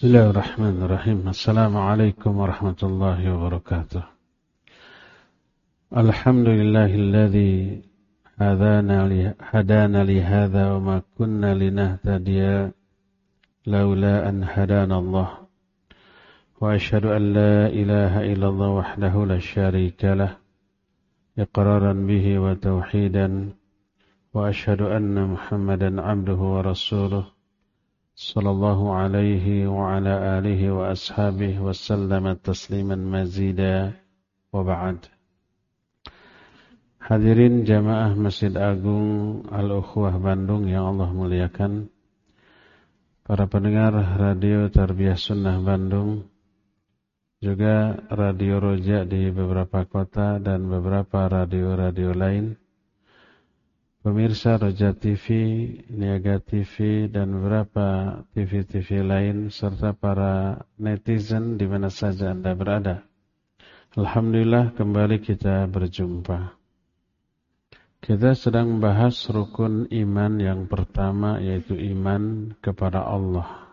Bismillahirrahmanirrahim. Assalamualaikum warahmatullahi wabarakatuh. Alhamdulillahilladzi hadana li hadza wa ma kunna linahtadiya laula an hadana Allah. Wa asyhadu an la ilaha illallah wahdahu la syarika lah iqraran bihi wa tauhidan wa asyhadu anna Muhammadan abduhu wa rasuluh sallallahu alaihi wa ala alihi wa ashabihi wa sallama tasliman mazida wa ba'd. Hadirin jamaah Masjid Agung Al-Ukhwah Bandung yang Allah muliakan, para pendengar Radio Tarbiyah Sunnah Bandung, juga Radio Roja di beberapa kota dan beberapa radio-radio lain, pemirsa Roja TV, Niaga TV, dan beberapa TV-TV lain, serta para netizen di mana saja Anda berada. Alhamdulillah kembali kita berjumpa. Kita sedang membahas rukun iman yang pertama, yaitu iman kepada Allah.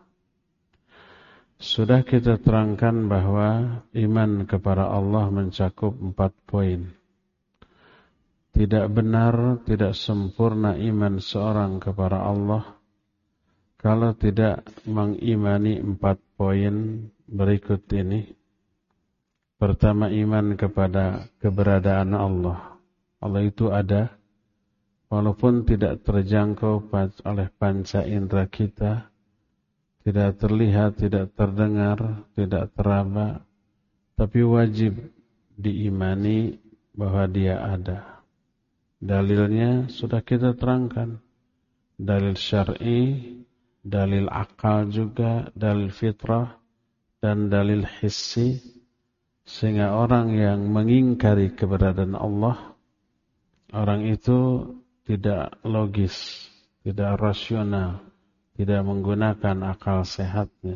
Sudah kita terangkan bahwa iman kepada Allah mencakup 4 poin. Tidak benar, tidak sempurna iman seorang kepada Allah kalau tidak mengimani 4 poin berikut ini. Pertama, iman kepada keberadaan Allah. Allah itu ada, walaupun tidak terjangkau oleh panca indera kita, tidak terlihat, tidak terdengar, tidak teraba, tapi wajib diimani bahwa Dia ada. Dalilnya sudah kita terangkan. Dalil syar'i, dalil akal juga, dalil fitrah, dan dalil hissi. Sehingga orang yang mengingkari keberadaan Allah, orang itu tidak logis, tidak rasional, tidak menggunakan akal sehatnya.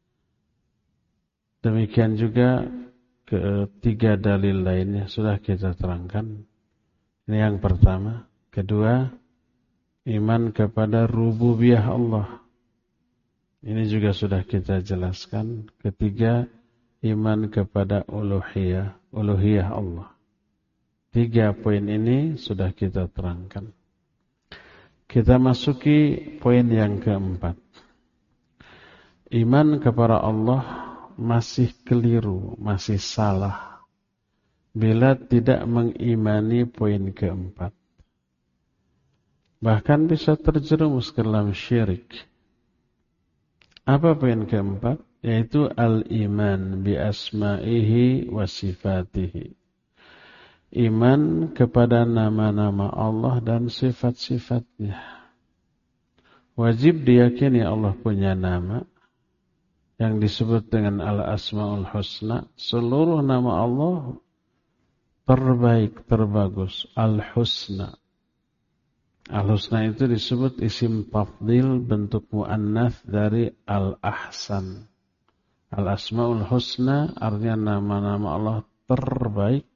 Demikian juga ketiga dalil lainnya sudah kita terangkan. Ini yang pertama. Kedua, iman kepada rububiyah Allah. Ini juga sudah kita jelaskan. Ketiga, iman kepada uluhiyah Allah. 3 poin ini sudah kita terangkan. Kita masuki poin yang keempat. Iman kepada Allah masih keliru, masih salah bila tidak mengimani poin keempat. Bahkan bisa terjerumus ke dalam syirik. Apa poin keempat? Yaitu al-iman bi asma'ihi wa sifatihi. Iman kepada nama-nama Allah dan sifat-sifatnya. Wajib diyakini Allah punya nama yang disebut dengan al-asma'ul husna. Seluruh nama Allah terbaik, terbagus, al-husna. Al-husna itu disebut isim tafdil, bentuk mu'annats dari al-ahsan. Al-asma'ul husna artinya nama-nama Allah terbaik.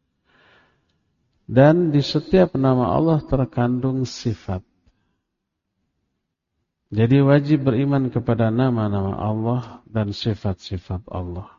Dan di setiap nama Allah terkandung sifat. Jadi wajib beriman kepada nama-nama Allah dan sifat-sifat Allah.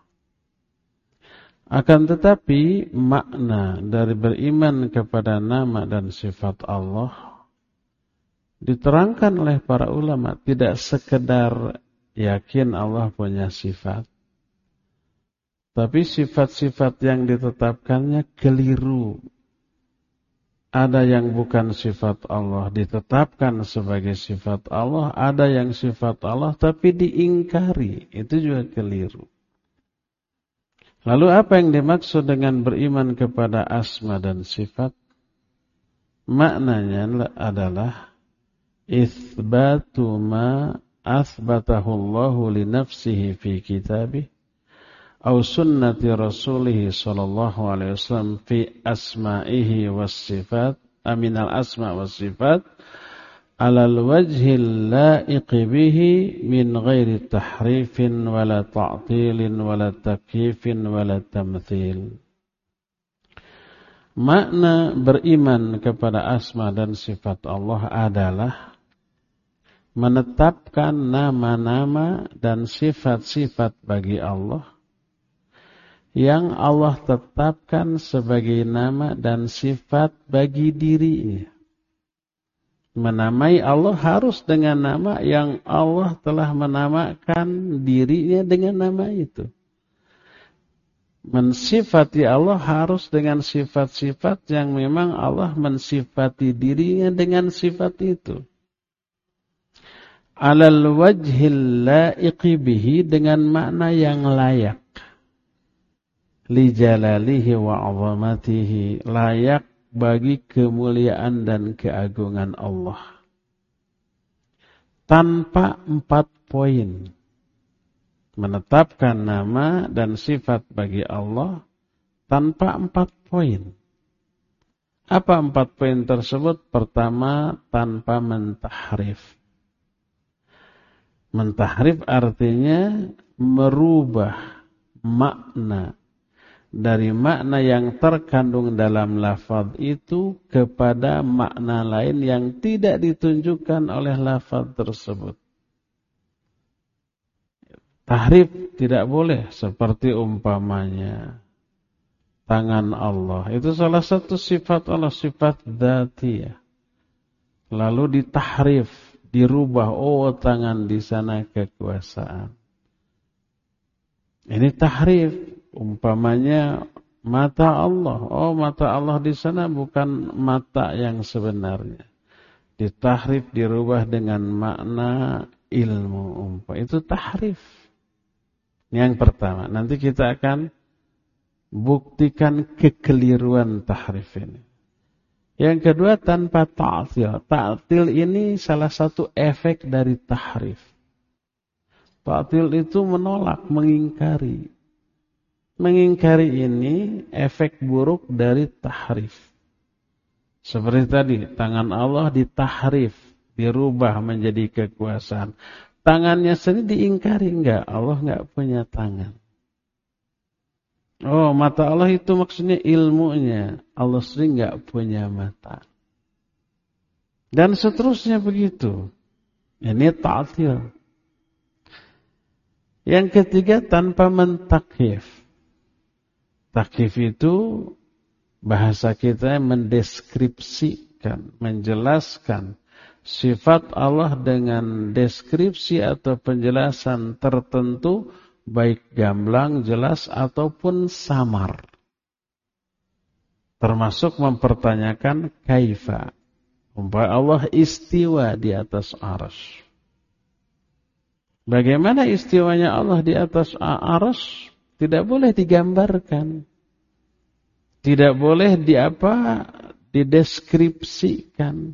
Akan tetapi makna dari beriman kepada nama dan sifat Allah diterangkan oleh para ulama, tidak sekedar yakin Allah punya sifat, tapi sifat-sifat yang ditetapkannya keliru. Ada yang bukan sifat Allah ditetapkan sebagai sifat Allah, ada yang sifat Allah tapi diingkari, itu juga keliru. Lalu apa yang dimaksud dengan beriman kepada asma dan sifat? Maknanya adalah itsbatu ma athbatahu Allahu li nafsihi fi kitabih aw sunnati rasulih sallallahu alaihi wasallam fi asma'ihi was sifat, aminal asma was sifat alal wajhil la'iqi bihi min ghairi tahrifin wala ta'tilin wala takyifin wala tamthil. Makna beriman kepada asma dan sifat Allah adalah menetapkan nama-nama dan sifat-sifat bagi Allah yang Allah tetapkan sebagai nama dan sifat bagi dirinya. Menamai Allah harus dengan nama yang Allah telah menamakan dirinya dengan nama itu. Mensifati Allah harus dengan sifat-sifat yang memang Allah mensifati dirinya dengan sifat itu. Alal wajhil laiqi bihi, dengan makna yang layak. Li jalalihi wa 'azamatihi, layak bagi kemuliaan dan keagungan Allah. Tanpa 4 poin. Menetapkan nama dan sifat bagi Allah tanpa 4 poin. Apa 4 poin tersebut? Pertama, tanpa mentahrif. Mentahrif artinya merubah makna dari makna yang terkandung dalam lafaz itu kepada makna lain yang tidak ditunjukkan oleh lafaz tersebut. Tahrif tidak boleh, seperti umpamanya tangan Allah. Itu salah satu sifat Allah, sifat dzatiyah. Lalu ditahrif, dirubah, oh tangan di sana kekuasaan. Ini tahrif. Umpamanya mata Allah, oh mata Allah di sana bukan mata yang sebenarnya. Ditahrif, dirubah dengan makna ilmu. Itu tahrif. Yang pertama, nanti kita akan buktikan kekeliruan tahrif ini. Yang kedua, tanpa ta'til. Ta'til ini salah satu efek dari tahrif. Ta'til itu menolak, mengingkari. Mengingkari ini efek buruk dari tahrif. Seperti tadi, tangan Allah ditahrif, dirubah menjadi kekuasaan. Tangannya sendiri diingkari, enggak, Allah enggak punya tangan. Oh, mata Allah itu maksudnya ilmunya. Allah sendiri enggak punya mata. Dan seterusnya begitu. Ini ta'til. Yang ketiga, tanpa mentakyif. Takyif itu bahasa kita mendeskripsikan, menjelaskan sifat Allah dengan deskripsi atau penjelasan tertentu, baik gamblang, jelas, ataupun samar. Termasuk mempertanyakan kaifa. Umpama Allah istiwa di atas arsy. Bagaimana istiwanya Allah di atas arsy? Tidak boleh digambarkan. Tidak boleh dideskripsikan.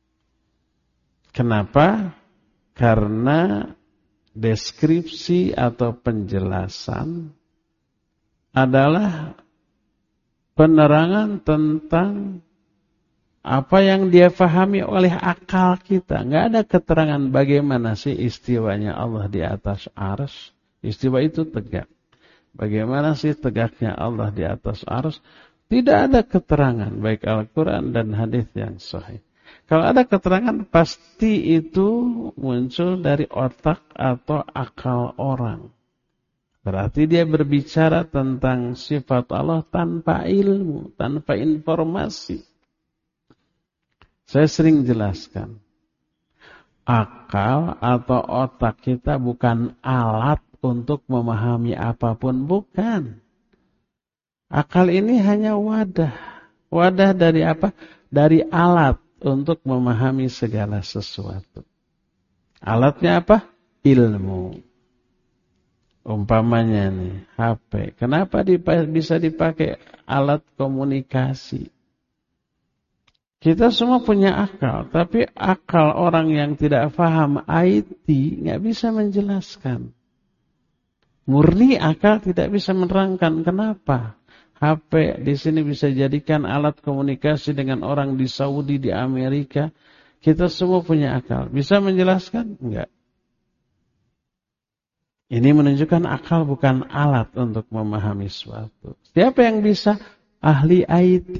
Kenapa? Karena deskripsi atau penjelasan adalah penerangan tentang apa yang dia fahami oleh akal kita. Enggak ada keterangan bagaimana sih istiwanya Allah di atas arsy. Istiwa itu tegak. Bagaimana sih tegaknya Allah di atas arsy? Tidak ada keterangan baik Al-Quran dan hadis yang sahih. Kalau ada keterangan pasti itu muncul dari otak atau akal orang. Berarti dia berbicara tentang sifat Allah tanpa ilmu, tanpa informasi. Saya sering jelaskan. Akal atau otak kita bukan alat untuk memahami apapun, bukan. Akal ini hanya wadah. Wadah dari apa? Dari alat untuk memahami segala sesuatu. Alatnya apa? Ilmu. Umpamanya nih, HP. Kenapa bisa dipakai alat komunikasi? Kita semua punya akal, tapi akal orang yang tidak paham IT nggak bisa menjelaskan. Murni akal tidak bisa menerangkan kenapa HP di sini bisa jadikan alat komunikasi dengan orang di Saudi, di Amerika. Kita semua punya akal. Bisa menjelaskan? Enggak. Ini menunjukkan akal bukan alat untuk memahami sesuatu. Siapa yang bisa? Ahli IT.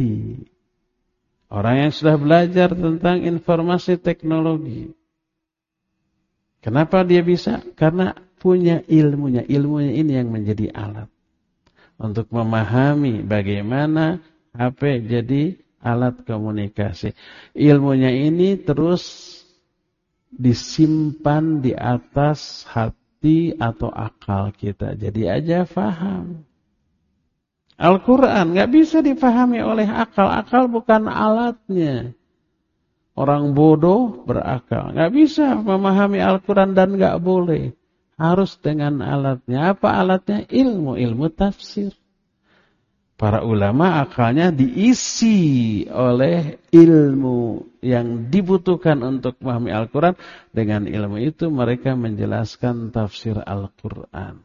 Orang yang sudah belajar tentang informasi teknologi. Kenapa dia bisa? Karena punya ilmunya. Ilmunya ini yang menjadi alat untuk memahami bagaimana HP jadi alat komunikasi. Ilmunya ini terus disimpan di atas hati atau akal kita. Jadi aja faham. Al-Quran nggak bisa dipahami oleh akal. Akal bukan alatnya. Orang bodoh berakal. Nggak bisa memahami Al-Quran dan nggak boleh. Harus dengan alatnya. Apa alatnya? Ilmu. Ilmu tafsir. Para ulama akalnya diisi oleh ilmu yang dibutuhkan untuk memahami Al-Quran. Dengan ilmu itu mereka menjelaskan tafsir Al-Quran.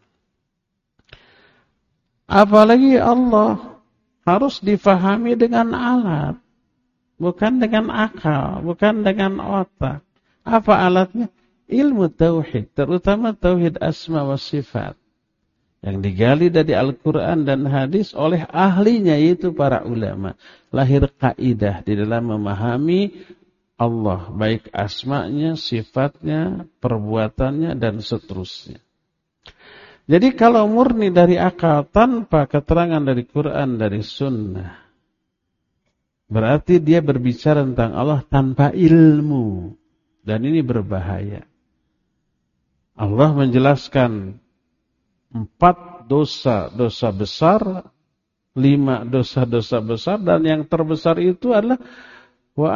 Apalagi Allah harus difahami dengan alat. Bukan dengan akal, bukan dengan otak. Apa alatnya? Ilmu tauhid, terutama tauhid asma wa sifat. Yang digali dari Al-Quran dan hadis oleh ahlinya, yaitu para ulama. Lahir kaidah di dalam memahami Allah, baik asma'nya, sifatnya, perbuatannya, dan seterusnya. Jadi kalau murni dari akal tanpa keterangan dari Quran, dari sunnah, berarti dia berbicara tentang Allah tanpa ilmu. Dan ini berbahaya. Allah menjelaskan 4 dosa besar, 5 dosa besar, dan yang terbesar itu adalah wa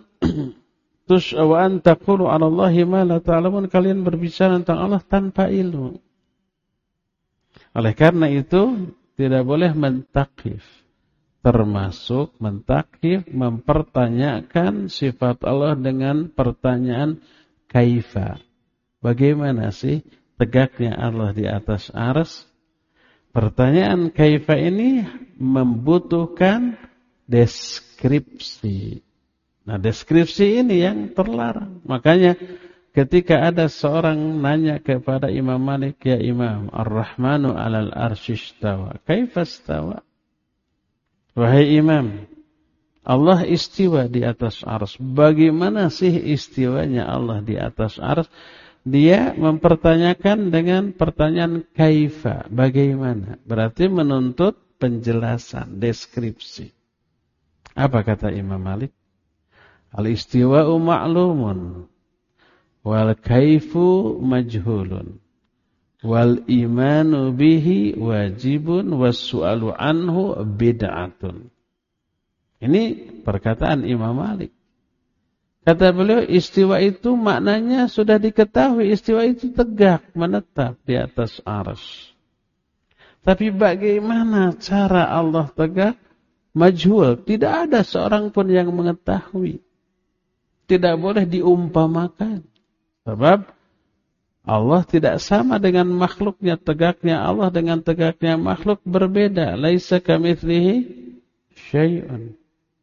an taqulu 'ala Allahi ma la ta'lamun, kalian berbicara tentang Allah tanpa ilmu. Oleh karena itu tidak boleh mentakif, termasuk mentakif mempertanyakan sifat Allah dengan pertanyaan kaifa. Bagaimana sih tegaknya Allah di atas arsy? Pertanyaan kaifa ini membutuhkan deskripsi. Nah, deskripsi ini yang terlarang. Makanya ketika ada seorang nanya kepada Imam Malik, ya Imam, Ar-Rahmanu 'alal arsy istawa. Kaifa istawa? Wahai Imam, Allah istiwa di atas arsy. Bagaimana sih istiwanya Allah di atas arsy? Dia mempertanyakan dengan pertanyaan kaifa, bagaimana? Berarti menuntut penjelasan, deskripsi. Apa kata Imam Malik? Al-istiwa'u ma'lumun, wal kaifu majhulun, wal imanu bihi wajibun, was su'alu anhu bid'atun. Ini perkataan Imam Malik. Kata beliau, istiwa itu maknanya sudah diketahui. Istiwa itu tegak, menetap di atas arsy. Tapi bagaimana cara Allah tegak? Majhul. Tidak ada seorang pun yang mengetahui. Tidak boleh diumpamakan. Sebab Allah tidak sama dengan makhluknya. Tegaknya Allah dengan tegaknya makhluk berbeda. Laisa kamitslihi syai'un.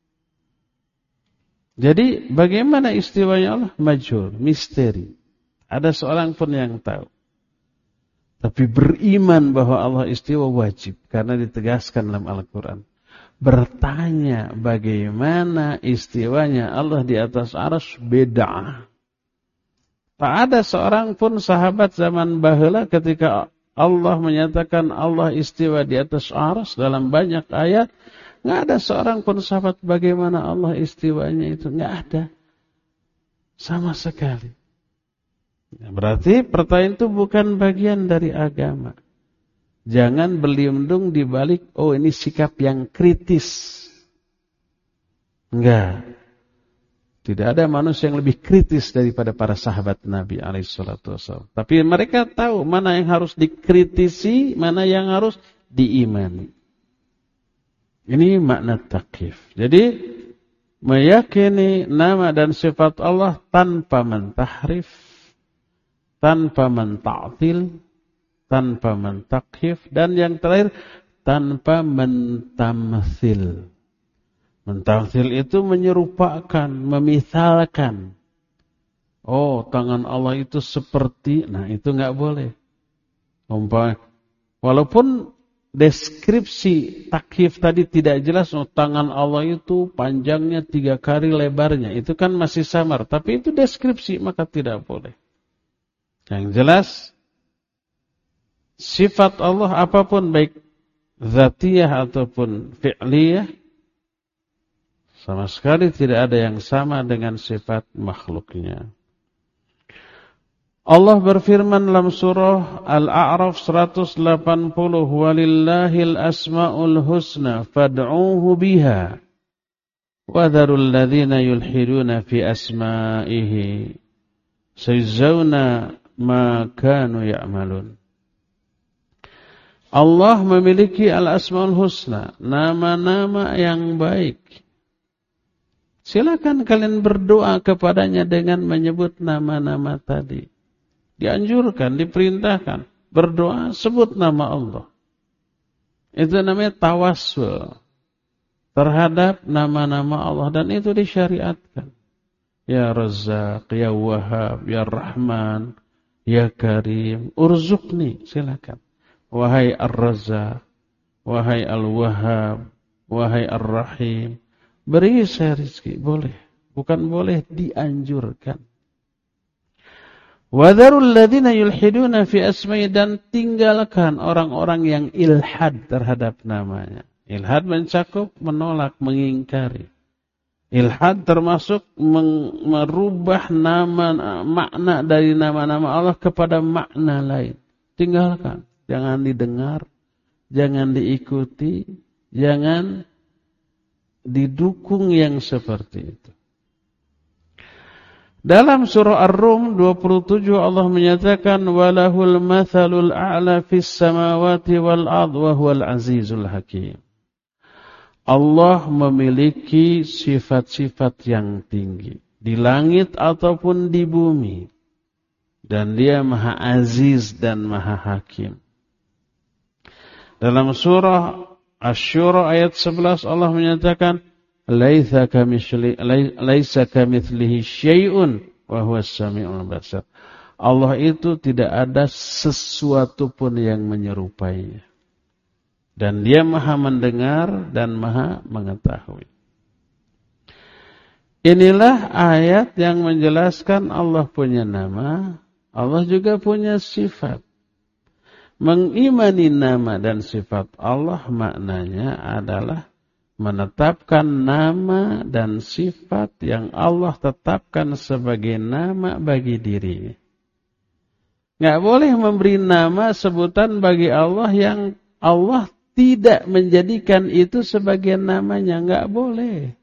Jadi bagaimana istiwanya Allah? Majhul, misteri. Ada seorang pun yang tahu. Tapi beriman bahwa Allah istiwa wajib. Karena ditegaskan dalam Al-Quran. Bertanya bagaimana istiwanya Allah di atas arsy, bid'ah. Tak ada seorang pun sahabat zaman baheula ketika Allah menyatakan Allah istiwa di atas arsy dalam banyak ayat. Nggak ada seorang pun sahabat bagaimana Allah istiwanya itu. Nggak ada. Sama sekali. Berarti pertanyaan itu bukan bagian dari agama. Jangan berlindung di balik, oh ini sikap yang kritis. Enggak. Tidak ada manusia yang lebih kritis daripada para sahabat Nabi SAW. Tapi mereka tahu mana yang harus dikritisi, mana yang harus diimani. Ini makna takyif. Jadi meyakini nama dan sifat Allah tanpa mentahrif, tanpa menta'til, tanpa mentakyif, dan yang terakhir tanpa mentamtsil. Mentamtsil itu menyerupakan, memithalkan. Oh, tangan Allah itu seperti, nah itu enggak boleh. Walaupun deskripsi takyif tadi tidak jelas, oh, tangan Allah itu panjangnya 3 kali lebarnya. Itu kan masih samar. Tapi itu deskripsi, maka tidak boleh. Yang jelas, sifat Allah apapun baik dzatiyah ataupun fi'liyah, sama sekali tidak ada yang sama dengan sifat makhluknya. Allah berfirman dalam surah Al-A'raf 180, "Walillahil asmaul husna fad'uuhu biha wa dharul ladzina yulhiduna fi asma'ihi sayujzauna ma kanu ya'malun." Allah memiliki al-asmaul husna, nama-nama yang baik. Silakan kalian berdoa kepadanya dengan menyebut nama-nama tadi. Dianjurkan, diperintahkan. Berdoa, sebut nama Allah. Itu namanya tawassul terhadap nama-nama Allah. Dan itu disyariatkan. Ya Razzaq, Ya Wahhab, Ya Rahman, Ya Karim. Urzuqni, silakan. Wahai Ar-Razzaq, wahai Al-Wahhab, wahai Ar-Rahim. Beri saya rezeki, boleh. Bukan boleh, dianjurkan. Wadharul ladzina yulhiduna fi asma'i, dan tinggalkan orang-orang yang ilhad terhadap namanya. Ilhad mencakup menolak, mengingkari. Ilhad termasuk merubah makna dari nama-nama Allah kepada makna lain. Tinggalkan, jangan didengar, jangan diikuti, jangan didukung yang seperti itu. Dalam surah Ar-Rum 27 Allah menyatakan walahul mathalul a'la fis samawati wal ard wa huwal azizul hakim. Allah memiliki sifat-sifat yang tinggi di langit ataupun di bumi, dan Dia Maha Aziz dan Maha Hakim. Dalam surah Asy-Syura ayat 11 Allah menyatakan laisa kamitslihi syai'un wa huwas samiul basir. Allah itu tidak ada sesuatu pun yang menyerupainya. Dan Dia Maha mendengar dan Maha mengetahui. Inilah ayat yang menjelaskan Allah punya nama, Allah juga punya sifat. Mengimani nama dan sifat Allah maknanya adalah menetapkan nama dan sifat yang Allah tetapkan sebagai nama bagi dirinya. Nggak boleh memberi nama sebutan bagi Allah yang Allah tidak menjadikan itu sebagai namanya. Nggak boleh.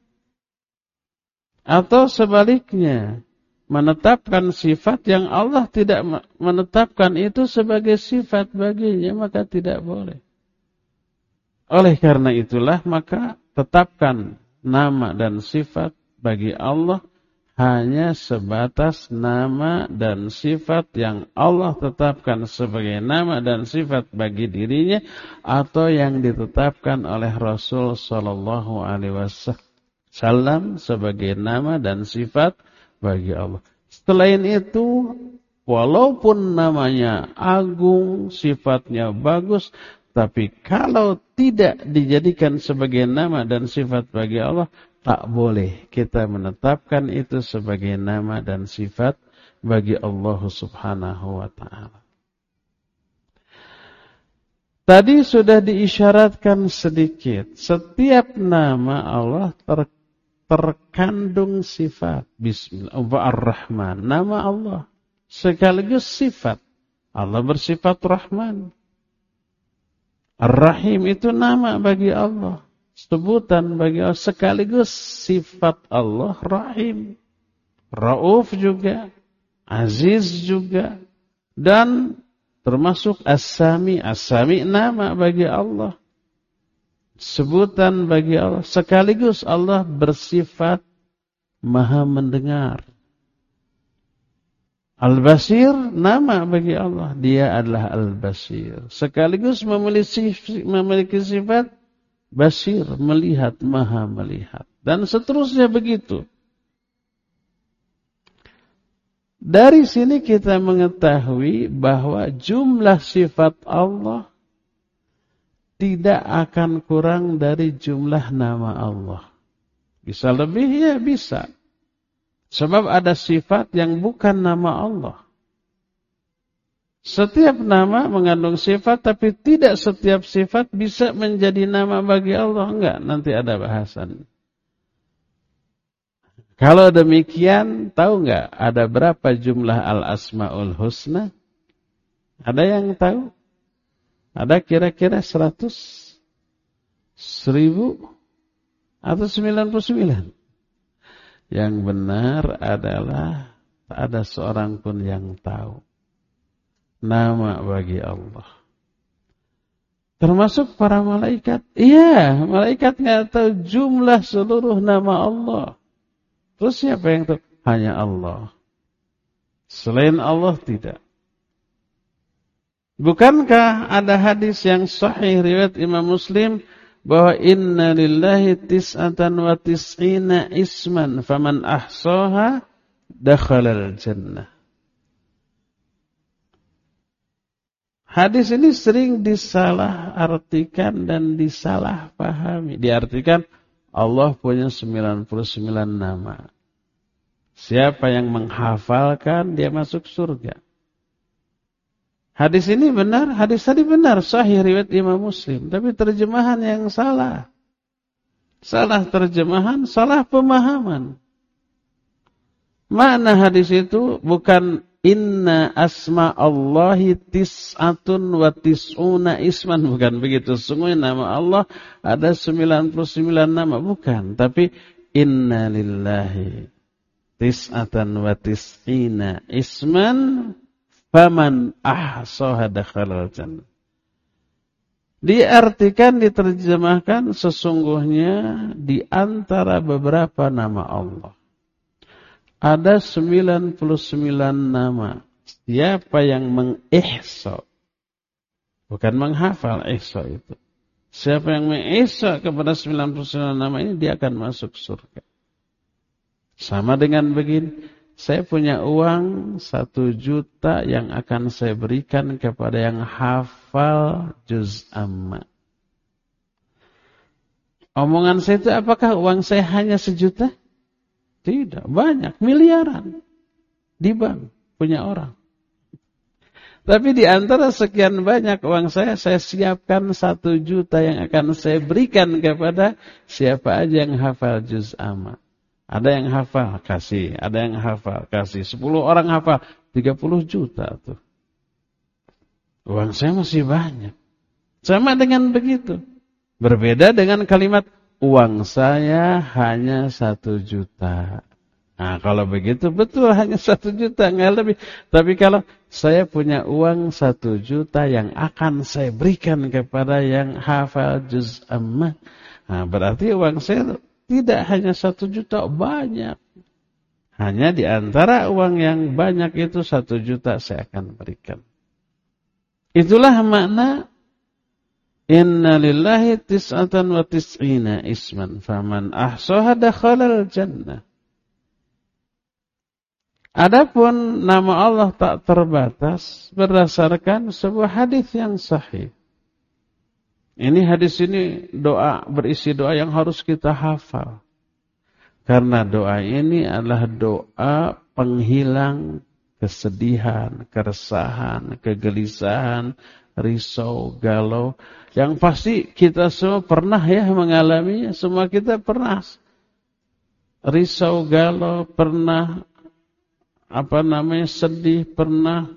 Atau sebaliknya, menetapkan sifat yang Allah tidak menetapkan itu sebagai sifat baginya, maka tidak boleh. Oleh karena itulah, maka tetapkan nama dan sifat bagi Allah hanya sebatas nama dan sifat yang Allah tetapkan sebagai nama dan sifat bagi dirinya, atau yang ditetapkan oleh Rasul sallallahu alaihi wasallam sebagai nama dan sifat bagi Allah. Selain itu, walaupun namanya agung, sifatnya bagus, tapi kalau tidak dijadikan sebagai nama dan sifat bagi Allah, tak boleh kita menetapkan itu sebagai nama dan sifat bagi Allah subhanahu wa ta'ala. Tadi sudah diisyaratkan sedikit. Setiap nama Allah terkandung sifat. Bismillah, Ar-Rahman, nama Allah sekaligus sifat. Allah bersifat Rahman. Ar-Rahim itu nama bagi Allah, sebutan bagi Allah, sekaligus sifat Allah Rahim. Rauf juga, Aziz juga, dan termasuk As-Sami. As-Sami nama bagi Allah, sebutan bagi Allah, sekaligus Allah bersifat Maha mendengar. Al-Basir nama bagi Allah, Dia adalah Al-Basir, sekaligus memiliki sifat Basir, melihat, Maha melihat, dan seterusnya begitu. Dari sini kita mengetahui bahwa jumlah sifat Allah tidak akan kurang dari jumlah nama Allah. Bisa lebih, ya bisa. Sebab ada sifat yang bukan nama Allah. Setiap nama mengandung sifat, tapi tidak setiap sifat bisa menjadi nama bagi Allah. Enggak, nanti ada bahasan. Kalau demikian, tahu enggak ada berapa jumlah al-asma'ul husna? Ada yang tahu? Ada kira-kira 100, 1000, atau 99? Yang benar adalah tak ada seorang pun yang tahu nama bagi Allah. Termasuk para malaikat. Iya, malaikat enggak tahu jumlah seluruh nama Allah. Terus siapa yang tahu? Hanya Allah. Selain Allah tidak. Bukankah ada hadis yang sahih riwayat Imam Muslim bahwa inna lillahi tis'atan wa tis'ina isman faman ahsaha dakhalal jannah. Hadis ini sering disalah artikan dan disalah pahami. Diartikan Allah punya 99 nama. Siapa yang menghafalkan dia masuk surga. Hadis ini benar, hadis tadi benar, sahih riwayat Imam Muslim. Tapi terjemahan yang salah. Salah terjemahan, salah pemahaman. Makna hadis itu bukan inna asma Allahi tis'atun wa tis'una isman. Bukan begitu. Sungguhnya nama Allah ada 99 nama. Bukan. Tapi inna lillahi tis'atan wa tis'ina isman faman ahsaha dakhalal jannah. Diartikan, diterjemahkan sesungguhnya di antara beberapa nama Allah ada 99 nama. Siapa yang mengihsa, bukan menghafal, ihsa itu. Siapa yang mengihsa kepada 99 nama ini, dia akan masuk surga. Sama dengan begini, saya punya uang 1 juta yang akan saya berikan kepada yang hafal juz amma. Omongan saya itu, apakah uang saya hanya 1 juta? Tidak, banyak, miliaran di bank punya orang. Tapi di antara sekian banyak uang saya siapkan 1 juta yang akan saya berikan kepada siapa aja yang hafal juz amma. Ada yang hafal, kasih. Ada yang hafal, kasih. 10 orang hafal, 30 juta tuh. Uang saya masih banyak. Sama dengan begitu. Berbeda dengan kalimat, uang saya hanya 1 juta. Nah, kalau begitu betul hanya 1 juta, enggak lebih. Tapi kalau saya punya uang 1 juta yang akan saya berikan kepada yang hafal juz amma. Nah, berarti uang saya tidak hanya 1 juta, banyak. Hanya di antara uang yang banyak itu 1 juta saya akan berikan. Itulah makna inna lillahi tis'atan wa tis'ina isman faman ahsaha dakhalal jannah. Adapun nama Allah tak terbatas berdasarkan sebuah hadis yang sahih. Ini hadis ini doa, berisi doa yang harus kita hafal. Karena doa ini adalah doa penghilang kesedihan, keresahan, kegelisahan, risau, galau. Yang pasti kita semua pernah ya mengalaminya. Semua kita pernah risau, galau, pernah sedih, pernah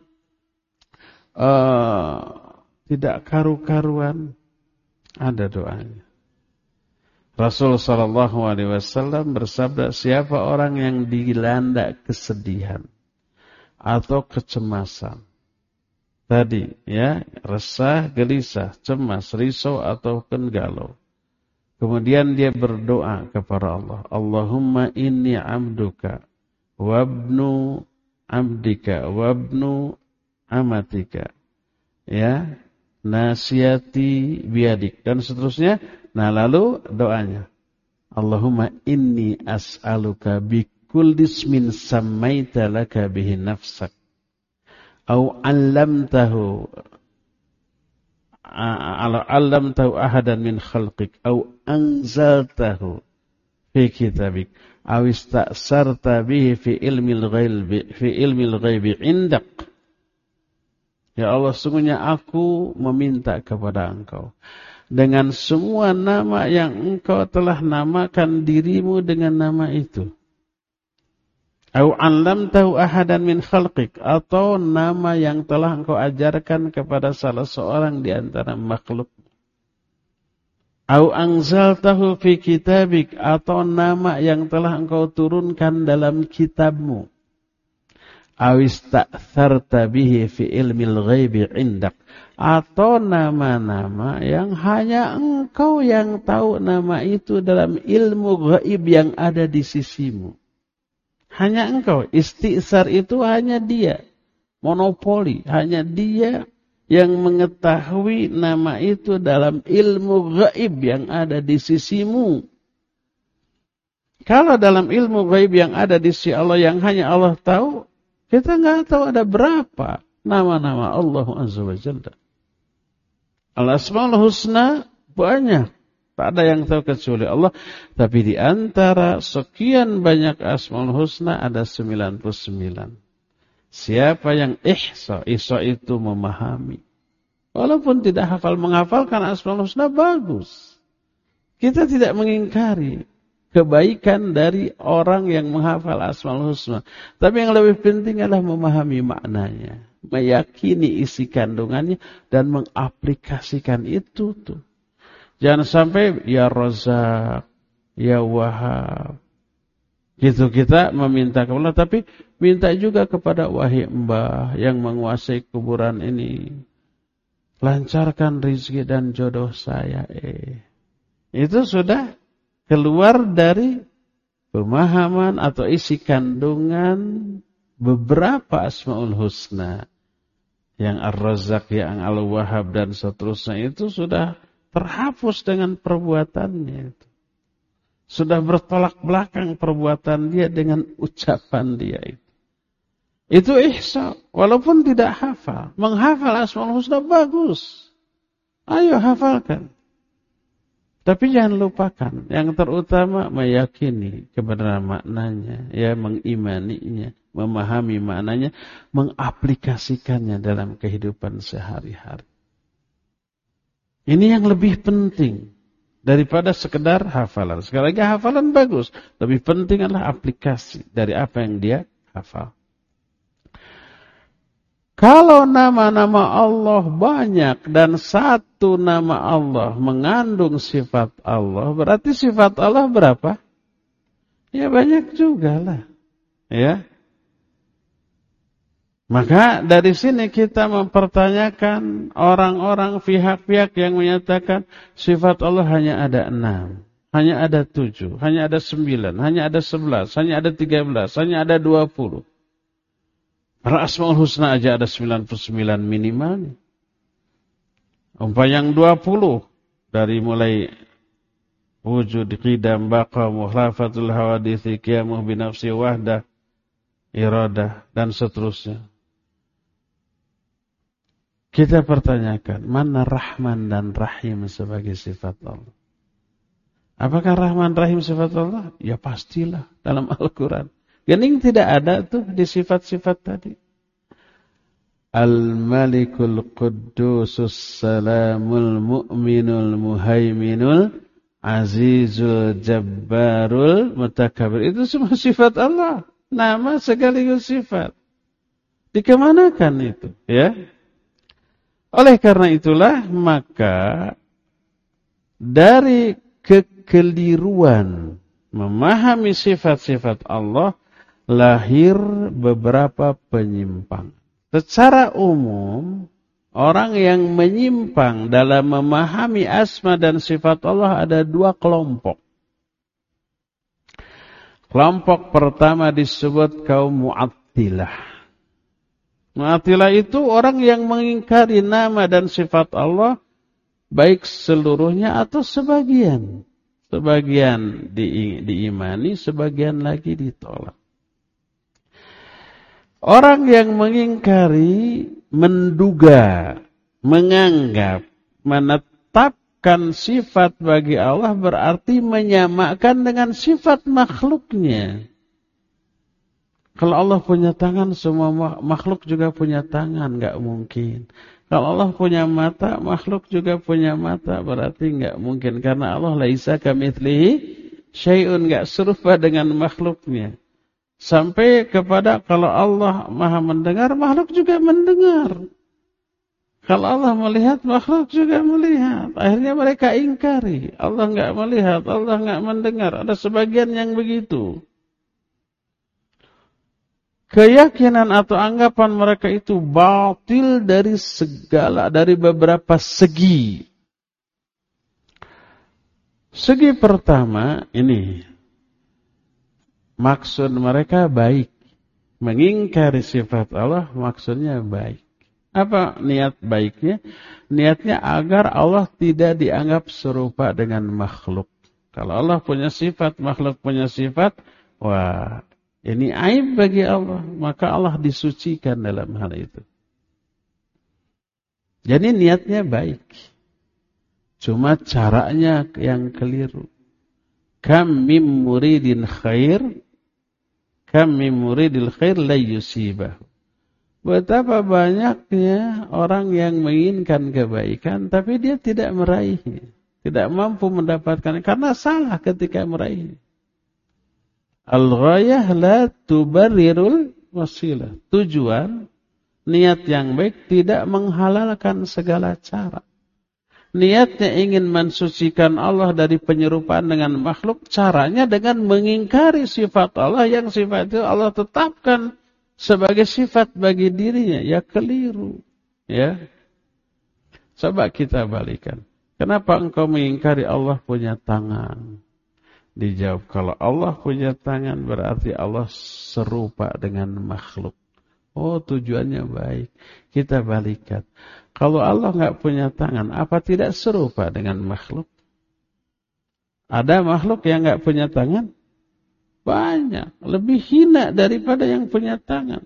tidak karu-karuan. Ada doanya. Rasul sallallahu alaihi wasallam bersabda, siapa orang yang dilanda kesedihan atau kecemasan. Tadi ya, resah, gelisah, cemas, risau atau galau. Kemudian dia berdoa kepada Allah, Allahumma inni abduka wabnu abdika wabnu amatika. Ya, nasiyati biadik dan seterusnya. Nah, lalu doanya, Allahumma inni as'aluka bikulli ismin sammaita laka bihi nafsak au 'allamtahu ahadan min khalqik au anzaltahu fi kitabik au ista'sarta bihi fi ilmil ghaibi 'indak Ya Allah, sungguhnya aku meminta kepada Engkau dengan semua nama yang Engkau telah namakan dirimu dengan nama itu. Au 'allamtahu ahadan min khalqik, atau nama yang telah Engkau ajarkan kepada salah seorang di antara makhluk. Au anzaltahu fi kitabik, atau nama yang telah Engkau turunkan dalam kitabmu. Awista'tharta bihi fi ilmil ghaibi indak, atau nama-nama yang hanya Engkau yang tahu nama itu dalam ilmu ghaib yang ada di sisimu. Hanya Engkau. Isti'sar itu hanya Dia. Monopoli, hanya Dia yang mengetahui nama itu dalam ilmu ghaib yang ada di sisimu. Kalau dalam ilmu ghaib yang ada di sisi Allah yang hanya Allah tahu, kita nggak tahu ada berapa nama-nama Allah Azza wa Jalla. Al-Asmaul Husna banyak. Tak ada yang tahu kecuali Allah. Tapi di antara sekian banyak Asmaul Husna ada 99. Siapa yang ihsa itu memahami. Walaupun tidak hafal, menghafalkan Asmaul Husna bagus. Kita tidak mengingkari kebaikan dari orang yang menghafal Asmaul Husna. Tapi yang lebih penting adalah memahami maknanya, meyakini isi kandungannya, dan mengaplikasikan itu tuh. Jangan sampai ya Razzaq, ya Wahhab. Gitu kita meminta kepada Allah, tapi minta juga kepada wahai Mbah yang menguasai kuburan ini. Lancarkan rezeki dan jodoh saya. Itu sudah keluar dari pemahaman atau isi kandungan beberapa Asmaul Husna. Yang Ar-Razzaq, yang Al-Wahhab dan seterusnya itu sudah terhapus dengan perbuatannya itu. Sudah bertolak belakang perbuatan dia dengan ucapan dia itu. Itu ihsa, walaupun tidak hafal. Menghafal Asmaul Husna bagus. Ayo hafalkan. Tapi jangan lupakan, yang terutama meyakini kebenaran maknanya, ya, mengimaninya, memahami maknanya, mengaplikasikannya dalam kehidupan sehari-hari. Ini yang lebih penting daripada sekedar hafalan. Sekali lagi hafalan bagus, lebih penting adalah aplikasi dari apa yang dia hafal. Kalau nama-nama Allah banyak dan satu nama Allah mengandung sifat Allah, berarti sifat Allah berapa? Ya banyak juga lah. Ya. Maka dari sini kita mempertanyakan orang-orang pihak-pihak yang menyatakan sifat Allah hanya ada 6, hanya ada 7, hanya ada 9, hanya ada 11, hanya ada 13, hanya ada 20. Para Asmaul Husna aja ada 99 minimal. Umpah yang 20 dari mulai wujud, qidam, baqa, muhlafatul hawadithi, qiyamuh binafsi, wahdah, iradah, dan seterusnya. Kita pertanyakan, mana Rahman dan Rahim sebagai sifat Allah? Apakah Rahman Rahim sifat Allah? Ya pastilah dalam Al-Quran. Gening tidak ada tuh di sifat-sifat tadi. Al-Malikul Quddusus Salamul Mu'minul Muhaiminul Azizul Jabbarul Mutakabir. Itu semua sifat Allah. Nama sekaligus sifat. Dikemanakan itu? Ya. Oleh karena itulah, maka dari kekeliruan memahami sifat-sifat Allah, lahir beberapa penyimpangan. Secara umum, orang yang menyimpang dalam memahami asma dan sifat Allah ada 2 kelompok. Kelompok pertama disebut kaum Mu'attilah. Mu'attilah itu orang yang mengingkari nama dan sifat Allah, baik seluruhnya atau sebagian. Sebagian diimani, sebagian lagi ditolak. Orang yang mengingkari, menduga, menganggap, menetapkan sifat bagi Allah berarti menyamakan dengan sifat makhluknya. Kalau Allah punya tangan, semua makhluk juga punya tangan, enggak mungkin. Kalau Allah punya mata, makhluk juga punya mata, berarti enggak mungkin. Karena Allah laisa kamitslihi syai'un, enggak serupa dengan makhluknya. Sampai kepada kalau Allah Maha mendengar, makhluk juga mendengar. Kalau Allah melihat, makhluk juga melihat. Akhirnya mereka ingkari. Allah enggak melihat, Allah enggak mendengar. Ada sebagian yang begitu. Keyakinan atau anggapan mereka itu batil dari beberapa segi. Segi pertama ini, maksud mereka baik. Mengingkari sifat Allah maksudnya baik. Apa niat baiknya? Niatnya agar Allah tidak dianggap serupa dengan makhluk. Kalau Allah punya sifat, makhluk punya sifat, wah, ini aib bagi Allah, maka Allah disucikan dalam hal itu. Jadi niatnya baik. Cuma caranya yang keliru. Kam mim muridil khair la yusibahu. Betapa banyaknya orang yang menginginkan kebaikan tapi dia tidak meraihnya, tidak mampu mendapatkannya karena salah ketika meraihnya. Al-ghayah la tubarrirul wasilah. Tujuan, niat yang baik tidak menghalalkan segala cara. Niatnya ingin mensucikan Allah dari penyerupaan dengan makhluk, caranya dengan mengingkari sifat Allah yang sifat itu Allah tetapkan sebagai sifat bagi dirinya. Ya keliru. Ya. Coba kita balikan. Kenapa engkau mengingkari Allah punya tangan? Dijawab, kalau Allah punya tangan berarti Allah serupa dengan makhluk. Oh, tujuannya baik. Kita balikan. Kalau Allah enggak punya tangan, apa tidak serupa dengan makhluk? Ada makhluk yang enggak punya tangan? Banyak. Lebih hina daripada yang punya tangan.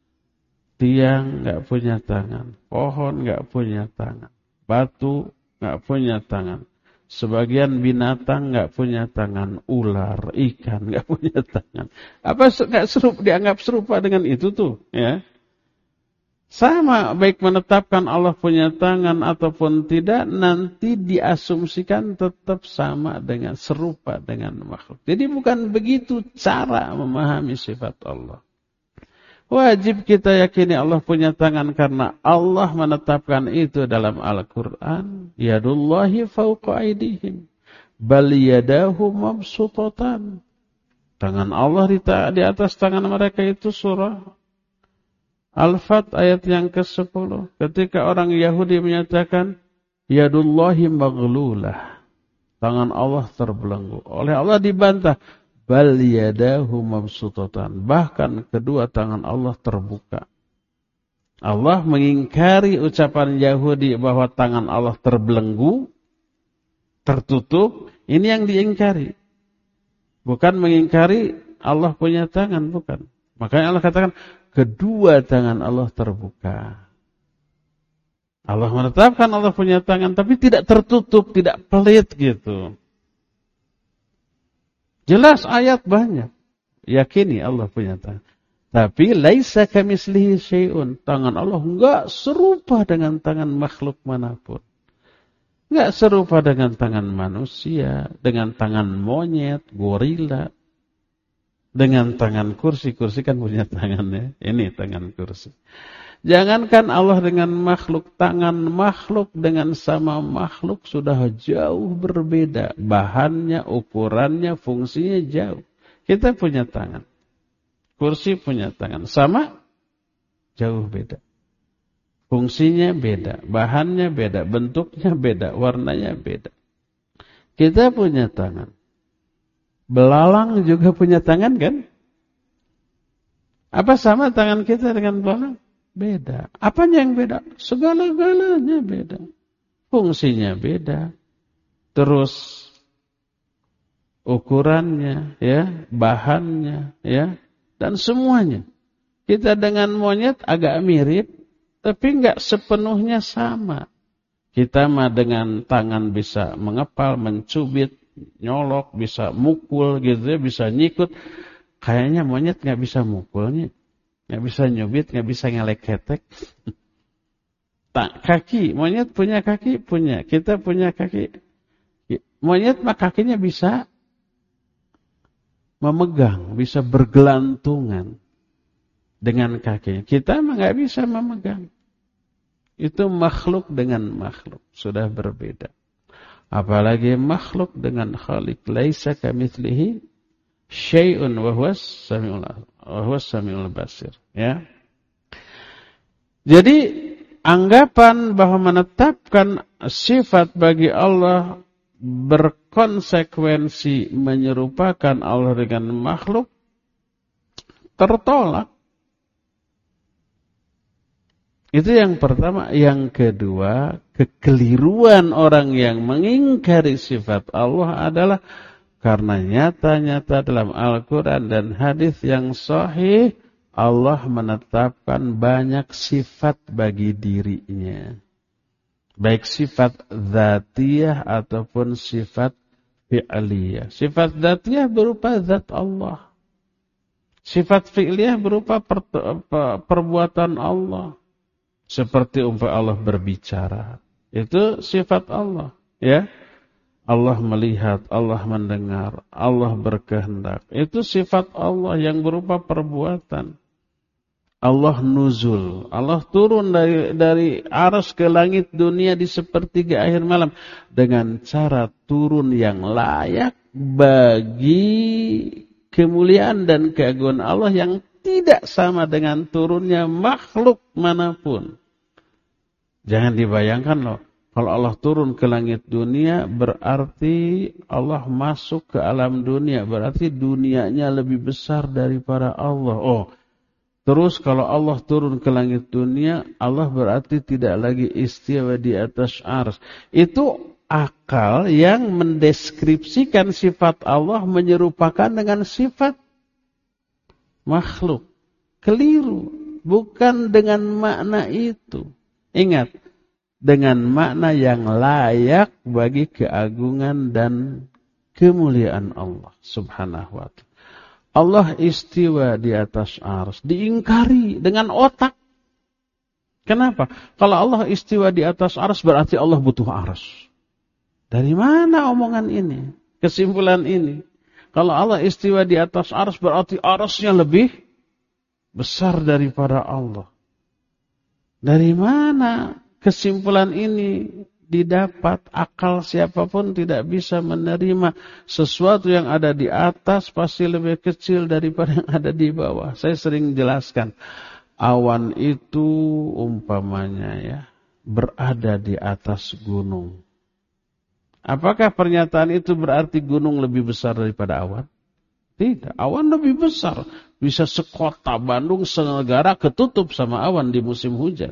Tiang enggak punya tangan. Pohon enggak punya tangan. Batu enggak punya tangan. Sebagian binatang enggak punya tangan, ular, ikan enggak punya tangan. Apa enggak dianggap serupa dengan itu tuh, ya? Sama, baik menetapkan Allah punya tangan ataupun tidak, nanti diasumsikan tetap sama dengan serupa dengan makhluk. Jadi bukan begitu cara memahami sifat Allah. Wajib kita yakini Allah punya tangan karena Allah menetapkan itu dalam Al-Quran. Yadullahi fawqa aydihim. Bal yadahu mabsutatan. Tangan Allah di atas tangan mereka itu surah Al-Fat ayat yang ke-10. Ketika orang Yahudi menyatakan Yadullahi maghlulah. Tangan Allah terbelenggu. Oleh Allah dibantah. Bal yadahu mabsutatan. Bahkan kedua tangan Allah terbuka. Allah mengingkari ucapan Yahudi bahwa tangan Allah terbelenggu, tertutup. Ini yang diingkari. Bukan mengingkari Allah punya tangan, bukan. Makanya Allah katakan kedua tangan Allah terbuka. Allah menetapkan Allah punya tangan tapi tidak tertutup, tidak pelit gitu. Jelas ayat banyak. Yakini Allah punya tangan. Tapi laisa kamitslihi syai'un. Tangan Allah enggak serupa dengan tangan makhluk manapun. Enggak serupa dengan tangan manusia, dengan tangan monyet, gorila, dengan tangan kursi. Kursi kan punya tangan ya. Ini tangan kursi. Jangankan Allah dengan makhluk, tangan makhluk dengan sama makhluk sudah jauh berbeda. Bahannya, ukurannya, fungsinya jauh. Kita punya tangan. Kursi punya tangan. Sama? Jauh beda. Fungsinya beda. Bahannya beda. Bentuknya beda. Warnanya beda. Kita punya tangan. Belalang juga punya tangan kan? Apa sama tangan kita dengan belalang? Beda. Apanya yang beda? Segala-galanya beda. Fungsinya beda. Terus ukurannya, ya, bahannya, ya, dan semuanya. Kita dengan monyet agak mirip, tapi enggak sepenuhnya sama. Kita mah dengan tangan bisa mengepal, mencubit, nyolok, bisa mukul gitu ya, bisa nyikut. Kayaknya monyet nggak bisa mukulnya, nggak bisa nyubit, nggak bisa ngelek ketek. Kaki, monyet punya kaki, punya. Kita punya kaki. Monyet mah kakinya bisa memegang, bisa bergelantungan dengan kakinya. Kita mah nggak bisa memegang. Itu makhluk dengan makhluk, sudah berbeda. Apalagi makhluk dengan khaliq, laisa kamitslihi syai'un wa huwas samiul basir, ya. Jadi anggapan bahwa menetapkan sifat bagi Allah berkonsekuensi menyerupakan Allah dengan makhluk tertolak. Itu yang pertama. Yang kedua, kekeliruan orang yang mengingkari sifat Allah adalah karena nyata-nyata dalam Al-Quran dan hadis yang sahih, Allah menetapkan banyak sifat bagi dirinya. Baik sifat dzatiyah ataupun sifat fi'liyah. Sifat dzatiyah berupa zat Allah. Sifat fi'liyah berupa perbuatan Allah. Seperti umpama Allah berbicara. Itu sifat Allah, ya. Allah melihat, Allah mendengar, Allah berkehendak. Itu sifat Allah yang berupa perbuatan. Allah nuzul, Allah turun dari arsy ke langit dunia di sepertiga akhir malam dengan cara turun yang layak bagi kemuliaan dan keagungan Allah yang tidak sama dengan turunnya makhluk manapun. Jangan dibayangkan loh, kalau Allah turun ke langit dunia berarti Allah masuk ke alam dunia, berarti dunianya lebih besar daripada Allah. Oh, terus kalau Allah turun ke langit dunia, Allah berarti tidak lagi istiwa di atas arsy. Itu akal yang mendeskripsikan sifat Allah menyerupakan dengan sifat makhluk. Keliru. Bukan dengan makna itu. Ingat. Dengan makna yang layak bagi keagungan dan kemuliaan Allah subhanahu wa ta'ala. Allah istiwa di atas arsy. Diingkari dengan otak. Kenapa? Kalau Allah istiwa di atas arsy berarti Allah butuh arsy. Dari mana omongan ini? Kesimpulan ini? Kalau Allah istiwa di atas arsy berarti arsy-nya lebih besar daripada Allah. Dari mana kesimpulan ini didapat? Akal siapapun tidak bisa menerima sesuatu yang ada di atas pasti lebih kecil daripada yang ada di bawah. Saya sering jelaskan. Awan itu umpamanya ya berada di atas gunung. Apakah pernyataan itu berarti gunung lebih besar daripada awan? Tidak, awan lebih besar. Bisa sekota Bandung, senegara ketutup sama awan di musim hujan.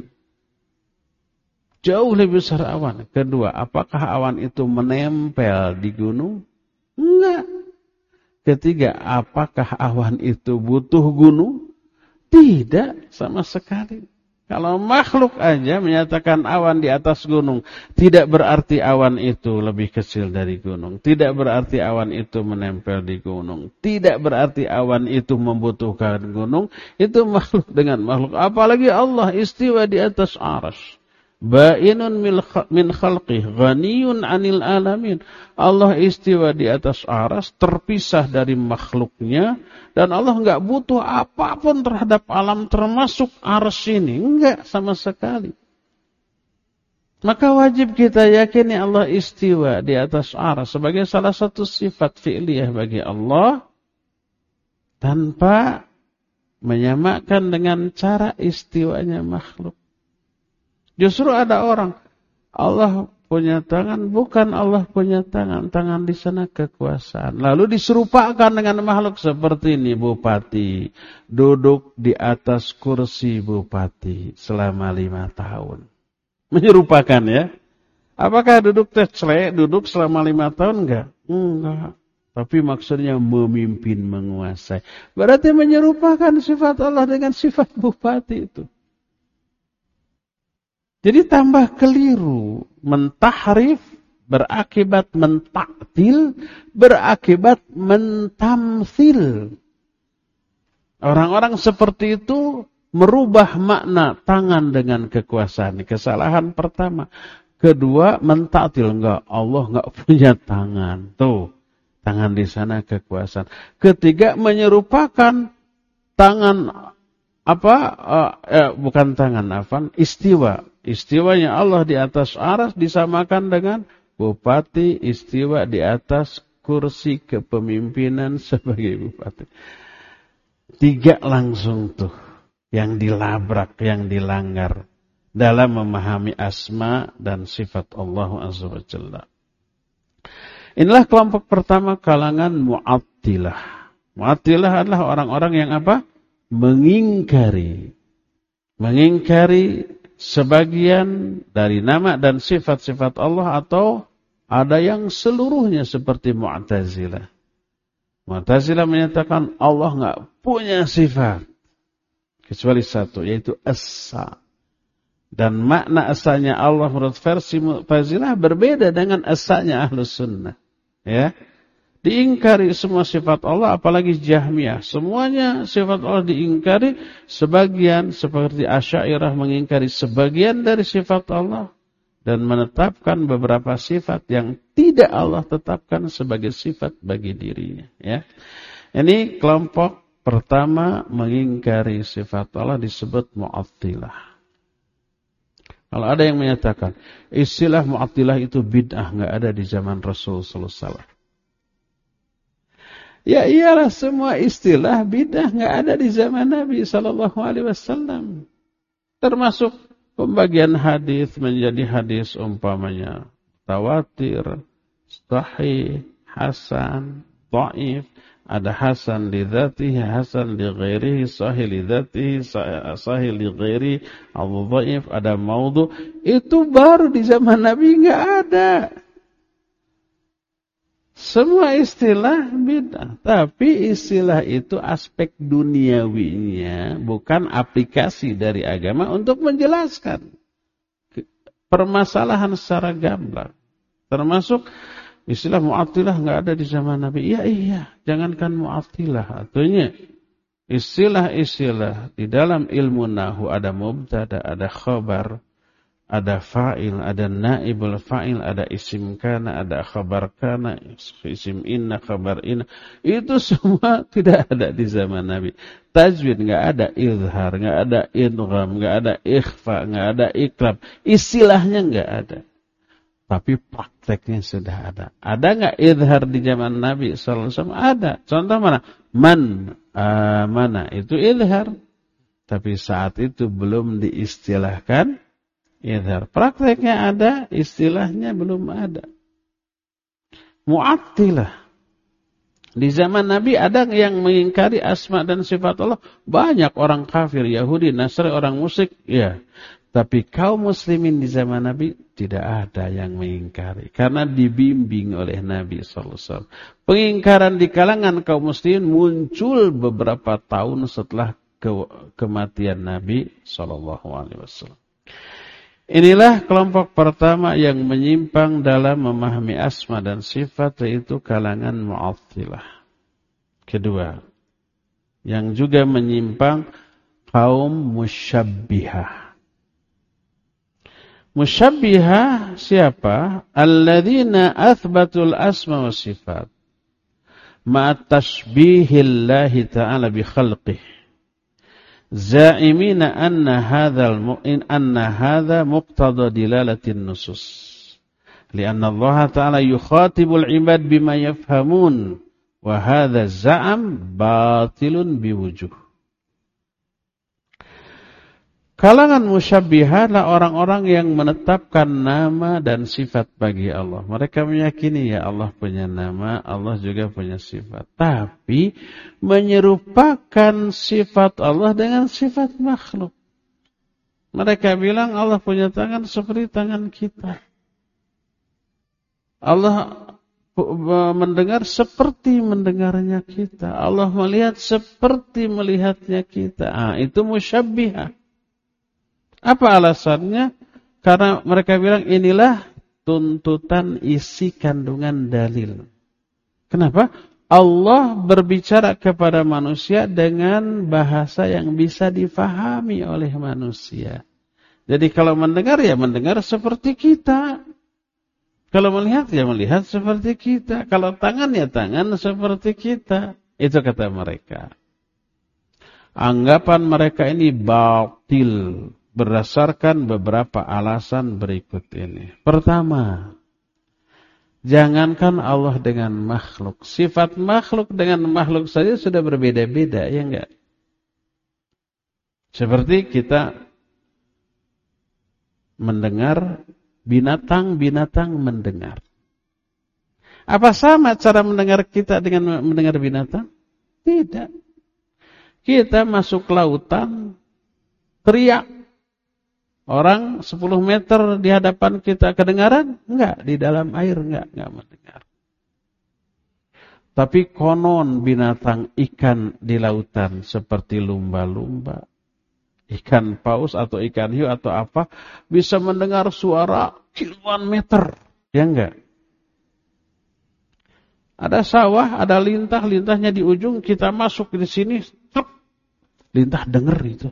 Jauh lebih besar awan. Kedua, apakah awan itu menempel di gunung? Enggak. Ketiga, apakah awan itu butuh gunung? Tidak, sama sekali. Kalau makhluk aja menyatakan awan di atas gunung, tidak berarti awan itu lebih kecil dari gunung. Tidak berarti awan itu menempel di gunung. Tidak berarti awan itu membutuhkan gunung. Itu makhluk dengan makhluk. Apalagi Allah istiwa di atas arsy. Ba'inun min khalqih, ghaniyun 'anil alamin. Allah istiwa di atas arsy, terpisah dari makhluknya, dan Allah enggak butuh apapun terhadap alam termasuk arsy ini, enggak sama sekali. Maka wajib kita yakini Allah istiwa di atas arsy sebagai salah satu sifat fi'liyah bagi Allah tanpa menyamakan dengan cara istiwanya makhluk. Justru ada orang, Allah punya tangan, bukan Allah punya tangan. Tangan di sana kekuasaan. Lalu diserupakan dengan makhluk seperti ini, bupati. Duduk di atas kursi bupati selama 5 tahun. Menyerupakan ya. Apakah duduk duduk selama 5 tahun? Enggak. Enggak. Tapi maksudnya memimpin, menguasai. Berarti menyerupakan sifat Allah dengan sifat bupati itu. Jadi tambah keliru, mentahrif berakibat mentaktil, berakibat mentamsil. Orang-orang seperti itu merubah makna tangan dengan kekuasaan. Kesalahan pertama. Kedua, mentaktil. Enggak, Allah enggak punya tangan. Tuh, tangan di sana kekuasaan. Ketiga, menyerupakan tangan bukan tangan istiwa. Istiwanya Allah di atas aras disamakan dengan bupati istiwa di atas kursi kepemimpinan sebagai bupati. 3 langsung tuh yang dilabrak, yang dilanggar dalam memahami asma dan sifat Allah Azza wa Jalla. Inilah kelompok pertama kalangan Mu'attilah. Mu'attilah adalah orang-orang yang mengingkari sebagian dari nama dan sifat-sifat Allah, atau ada yang seluruhnya seperti Mu'tazilah. Mu'tazilah menyatakan Allah enggak punya sifat kecuali satu, yaitu As-Sa. Dan makna As-Sa-nya Allah menurut versi Mu'tazilah berbeda dengan As-Sa-nya Ahlus Sunnah. Ya. Diingkari semua sifat Allah, apalagi Jahmiyah. Semuanya sifat Allah diingkari. Sebagian seperti Asy'ariyah mengingkari sebagian dari sifat Allah dan menetapkan beberapa sifat yang tidak Allah tetapkan sebagai sifat bagi dirinya. Ya. Ini kelompok pertama mengingkari sifat Allah disebut Mu'attilah. Kalau ada yang menyatakan istilah Mu'attilah itu bid'ah, enggak ada di zaman Rasul sallallahu alaihi wasallam. Ya iyalah, semua istilah bidah enggak ada di zaman Nabi sallallahu alaihi wasallam. Termasuk pembagian hadis menjadi hadis umpamanya tawatir, sahih, hasan, dhaif, ada hasan li dzatihi, hasan li ghairihi, sahih li dzatihi, sahih li ghairihi, dhaif, ada maudhu. Itu baru di zaman Nabi enggak ada. Semua istilah bid'ah, tapi istilah itu aspek duniawinya, bukan aplikasi dari agama untuk menjelaskan permasalahan secara gamblang. Termasuk istilah Mu'attilah enggak ada di zaman Nabi. Iya, jangankan Mu'attilah, artinya istilah-istilah di dalam ilmu nahwu ada mubtada, ada khabar, ada fa'il, ada naibul fa'il, ada isim kana, ada khabar kana, isim inna, khabar inna. Itu semua tidak ada di zaman Nabi. Tajwid enggak ada, izhar enggak ada, idgham enggak ada, ikhfa enggak ada, iqlab. Istilahnya enggak ada. Tapi prakteknya sudah ada. Ada enggak izhar di zaman Nabi sallallahu alaihi wasallam? Ada. Contoh mana? Man amana, itu izhar. Tapi saat itu belum diistilahkan izhar. Prakteknya ada, istilahnya belum ada. Mu'attilah. Di zaman Nabi ada yang mengingkari asma dan sifat Allah. Banyak orang kafir, Yahudi, Nasrani, orang musyrik. Ya. Tapi kaum muslimin di zaman Nabi tidak ada yang mengingkari. Karena dibimbing oleh Nabi SAW. Pengingkaran di kalangan kaum muslimin muncul beberapa tahun setelah kematian Nabi SAW. Inilah kelompok pertama yang menyimpang dalam memahami asma dan sifat, yaitu kalangan Mu'attilah. Kedua, yang juga menyimpang kaum Musyabbihah. Musyabbihah siapa? Alladzina athbatul asma wa sifat ma'at tashbihillahi ta'ala bi khalqihi. Za'imina anna hadha muqtada dilalatin nusus. Lianna Allah Ta'ala yukhatibul ibad bima yafhamun. Wa hadha za'am batilun biwujuh. Kalangan musyabbihah adalah orang-orang yang menetapkan nama dan sifat bagi Allah. Mereka meyakini ya Allah punya nama, Allah juga punya sifat. Tapi menyerupakan sifat Allah dengan sifat makhluk. Mereka bilang Allah punya tangan seperti tangan kita. Allah mendengar seperti mendengarnya kita. Allah melihat seperti melihatnya kita. Itu musyabbihah. Apa alasannya? Karena mereka bilang inilah tuntutan isi kandungan dalil. Kenapa? Allah berbicara kepada manusia dengan bahasa yang bisa difahami oleh manusia. Jadi kalau mendengar ya mendengar seperti kita. Kalau melihat ya melihat seperti kita. Kalau tangan ya tangan seperti kita. Itu kata mereka. Anggapan mereka ini batil berdasarkan beberapa alasan berikut ini. Pertama, jangankan Allah dengan makhluk. Sifat makhluk dengan makhluk saja sudah berbeda-beda, ya enggak? Seperti kita mendengar binatang mendengar. Apa sama cara mendengar kita dengan mendengar binatang? Tidak. Kita masuk lautan, teriak. Orang 10 meter di hadapan kita kedengaran? Enggak. Di dalam air enggak mendengar. Tapi konon binatang ikan di lautan seperti lumba-lumba, ikan paus atau ikan hiu atau apa, bisa mendengar suara kiloan meter. Ya enggak? Ada sawah, ada lintah, lintahnya di ujung, kita masuk di sini, lintah dengar itu.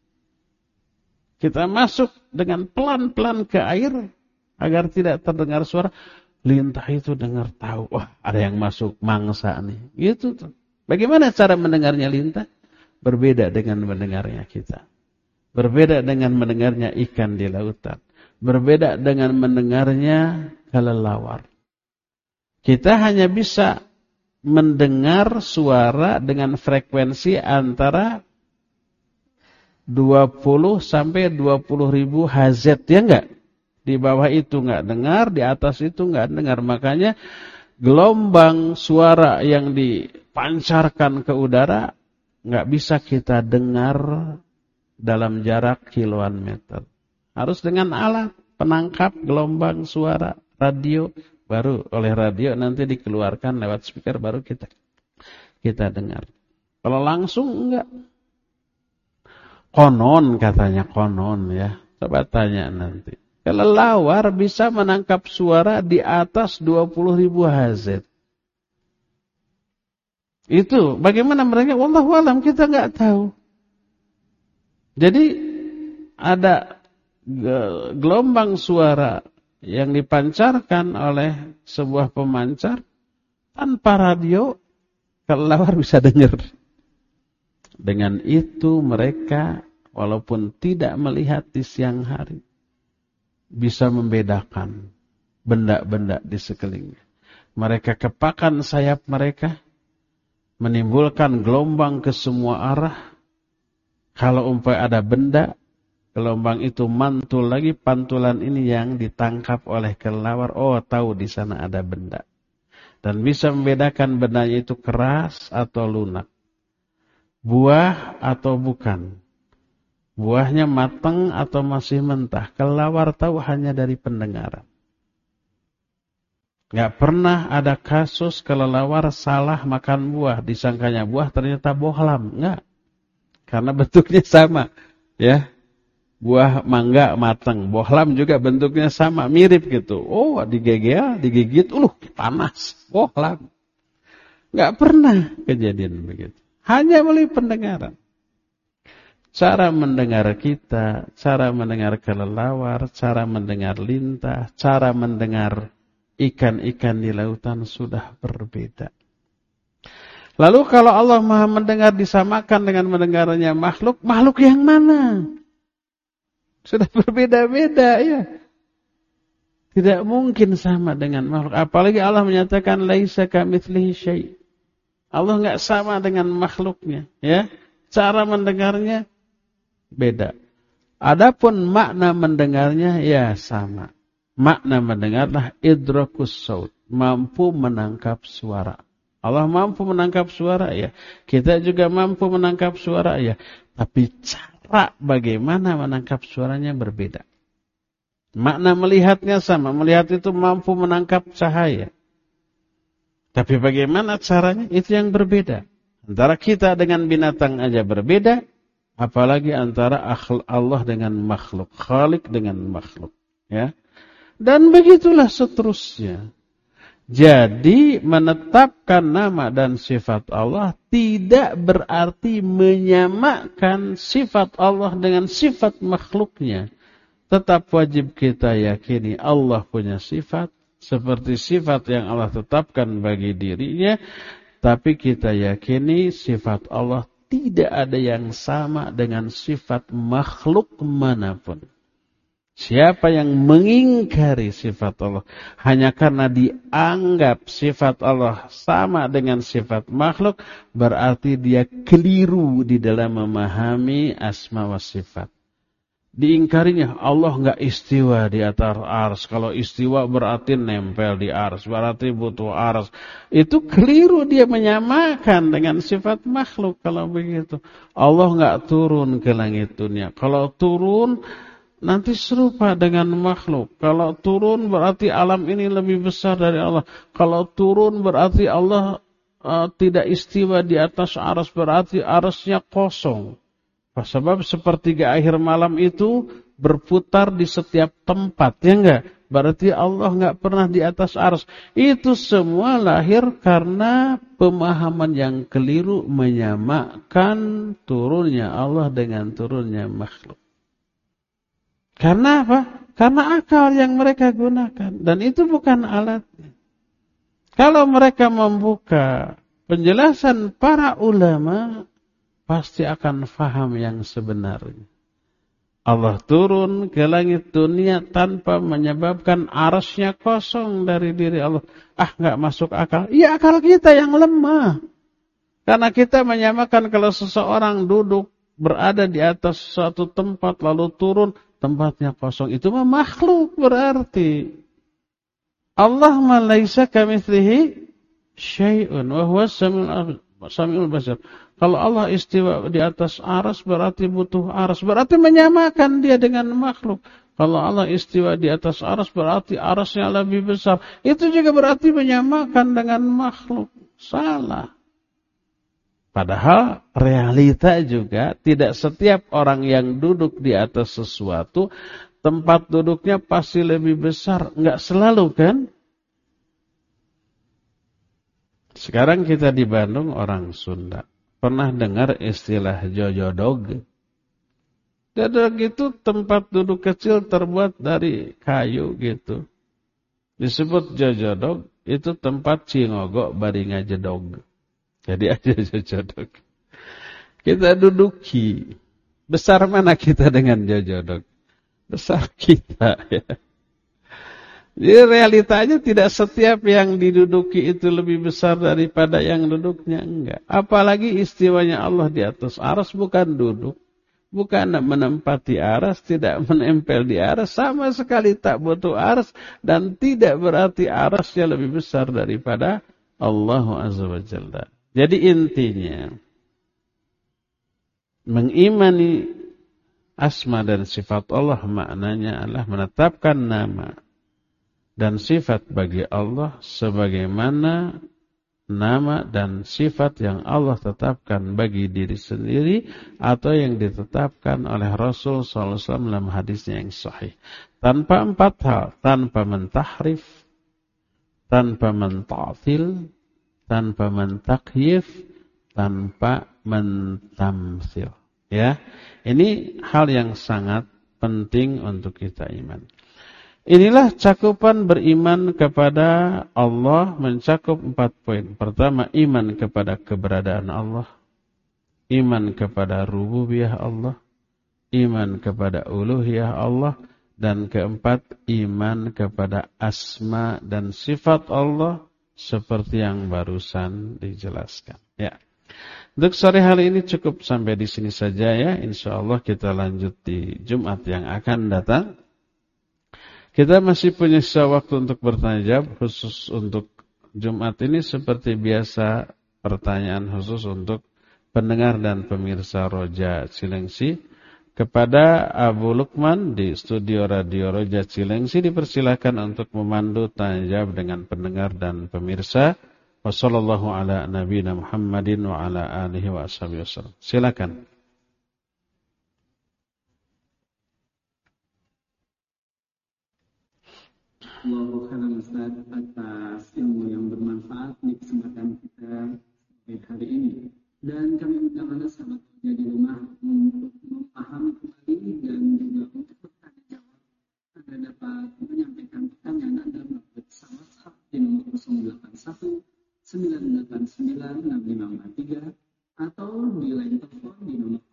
Kita masuk dengan pelan-pelan ke air agar tidak terdengar suara. Lintah itu dengar tahu. Wah, ada yang masuk mangsa nih. Gitu tuh. Bagaimana cara mendengarnya lintah? Berbeda dengan mendengarnya kita. Berbeda dengan mendengarnya ikan di lautan. Berbeda dengan mendengarnya kelelawar. Kita hanya bisa mendengar suara dengan frekuensi antara 20 sampai 20 ribu Hz, ya enggak? Di bawah itu enggak dengar, di atas itu enggak dengar. Makanya gelombang suara yang dipancarkan ke udara enggak bisa kita dengar dalam jarak kiloan meter. Harus dengan alat penangkap gelombang suara, radio, baru oleh radio nanti dikeluarkan lewat speaker, baru kita dengar. Kalau langsung enggak. Konon katanya, konon ya. Coba tanya nanti. Kelelawar bisa menangkap suara di atas 20 ribu Hz. Itu bagaimana mereka? Wallahu alam, kita enggak tahu. Jadi ada gelombang suara yang dipancarkan oleh sebuah pemancar tanpa radio, kelelawar bisa dengar. Dengan itu mereka walaupun tidak melihat di siang hari bisa membedakan benda-benda di sekelilingnya. Mereka kepakan sayap mereka, menimbulkan gelombang ke semua arah. Kalau umpamanya ada benda, gelombang itu mantul lagi, pantulan ini yang ditangkap oleh kelelawar. Oh, tahu di sana ada benda. Dan bisa membedakan bendanya itu keras atau lunak. Buah atau bukan. Buahnya matang atau masih mentah. Kelelawar tahu hanya dari pendengaran. Gak pernah ada kasus kelelawar salah makan buah. Disangkanya buah ternyata bohlam. Enggak. Karena bentuknya sama. Ya. Buah mangga matang. Bohlam juga bentuknya sama. Mirip gitu. Oh, digigit. Panas. Bohlam. Gak pernah kejadian begitu. Hanya melalui pendengaran. Cara mendengar kita, cara mendengar kelelawar, cara mendengar lintah, cara mendengar ikan-ikan di lautan sudah berbeda. Lalu kalau Allah Maha mendengar disamakan dengan mendengarnya makhluk, makhluk yang mana? Sudah berbeda-beda ya. Tidak mungkin sama dengan makhluk. Apalagi Allah menyatakan laisa kamitslihi syai'. Allah enggak sama dengan makhluknya, ya. Cara mendengarnya beda. Adapun makna mendengarnya ya sama. Makna mendengarlah idrakus saut, mampu menangkap suara. Allah mampu menangkap suara ya. Kita juga mampu menangkap suara ya. Tapi cara bagaimana menangkap suaranya berbeda. Makna melihatnya sama, melihat itu mampu menangkap cahaya. Tapi bagaimana caranya? Itu yang berbeda. Antara kita dengan binatang aja berbeda, apalagi antara Allah dengan makhluk, Khalik dengan makhluk, ya. Dan begitulah seterusnya. Jadi menetapkan nama dan sifat Allah tidak berarti menyamakan sifat Allah dengan sifat makhluknya. Tetap wajib kita yakini Allah punya sifat seperti sifat yang Allah tetapkan bagi dirinya. Tapi kita yakini sifat Allah tidak ada yang sama dengan sifat makhluk manapun. Siapa yang mengingkari sifat Allah hanya karena dianggap sifat Allah sama dengan sifat makhluk, berarti dia keliru di dalam memahami asma wa sifat. Diingkarinya Allah enggak istiwa di atas ars. Kalau istiwa berarti nempel di ars, berarti butuh ars. Itu keliru, dia menyamakan dengan sifat makhluk kalau begitu. Allah enggak turun ke langit dunia. Kalau turun nanti serupa dengan makhluk. Kalau turun berarti alam ini lebih besar dari Allah. Kalau turun berarti Allah tidak istiwa di atas aras, berarti arasnya kosong. Sebab sepertiga akhir malam itu berputar di setiap tempat, ya enggak? Berarti Allah enggak pernah di atas aras. Itu semua lahir karena pemahaman yang keliru menyamakan turunnya Allah dengan turunnya makhluk. Karena apa? Karena akal yang mereka gunakan. Dan itu bukan alatnya. Kalau mereka membuka penjelasan para ulama, pasti akan faham yang sebenarnya. Allah turun ke langit dunia tanpa menyebabkan arasnya kosong dari diri Allah. Enggak masuk akal. Iya, akal kita yang lemah. Karena kita menyamakan kalau seseorang duduk berada di atas suatu tempat lalu turun, tempatnya kosong, itu mah makhluk berarti. Allah ma laisa kamitslihi syai'un wa huwa samiul basir. Kalau Allah istiwa di atas aras berarti butuh aras, berarti menyamakan dia dengan makhluk. Kalau Allah istiwa di atas aras berarti arasnya lebih besar. Itu juga berarti menyamakan dengan makhluk. Salah. Padahal realita juga tidak setiap orang yang duduk di atas sesuatu tempat duduknya pasti lebih besar. Enggak selalu kan? Sekarang kita di Bandung orang Sunda. Pernah dengar istilah jojodog? Jojodog itu tempat duduk kecil terbuat dari kayu gitu. Disebut jojodog, itu tempat cingogok bari ngajedog. Jadi aja jojodog. Kita duduki. Besar mana kita dengan jojodog? Besar kita ya. Jadi realitanya tidak setiap yang diduduki itu lebih besar daripada yang duduknya, enggak. Apalagi istiwanya Allah di atas aras bukan duduk. Bukan menempati aras, tidak menempel di aras, sama sekali tak butuh aras. Dan tidak berarti arasnya lebih besar daripada Allah Azza wa Jalla. Jadi intinya, mengimani asma dan sifat Allah maknanya adalah menetapkan nama dan sifat bagi Allah sebagaimana nama dan sifat yang Allah tetapkan bagi diri sendiri atau yang ditetapkan oleh Rasul SAW dalam hadisnya yang sahih. Tanpa empat hal, tanpa mentahrif, tanpa menta'til, tanpa mentakyif, tanpa mentamsil. Ya, ini hal yang sangat penting untuk kita iman. Inilah cakupan beriman kepada Allah mencakup 4 poin. Pertama, iman kepada keberadaan Allah, iman kepada rububiyah Allah, iman kepada uluhiyah Allah, dan keempat, iman kepada asma dan sifat Allah seperti yang barusan dijelaskan. Ya. Untuk sore hari ini cukup sampai di sini saja ya. Insyaallah kita lanjut di Jumat yang akan datang. Kita masih punya sisa waktu untuk bertanya jawab khusus untuk Jumat ini seperti biasa pertanyaan khusus untuk pendengar dan pemirsa Roja Cilengsi. Kepada Abu Lukman di studio Radio Roja Cilengsi dipersilakan untuk memandu tanya jawab dengan pendengar dan pemirsa. Wassallallahu ala nabiyina Muhammadin wa ala alihi wa ashabihi wasallam. Silakan. Allahu khairan Ustaz atas ilmu yang bermanfaat di kesempatan kita hari ini. Dan kami minta pada sahabat kerja di rumah untuk memahami kembali dan juga untuk bertanya jawab agar dapat menyampaikan pertanyaan Anda melalui pesan WhatsApp di nomor 081 989 6543 atau di line telepon di nomor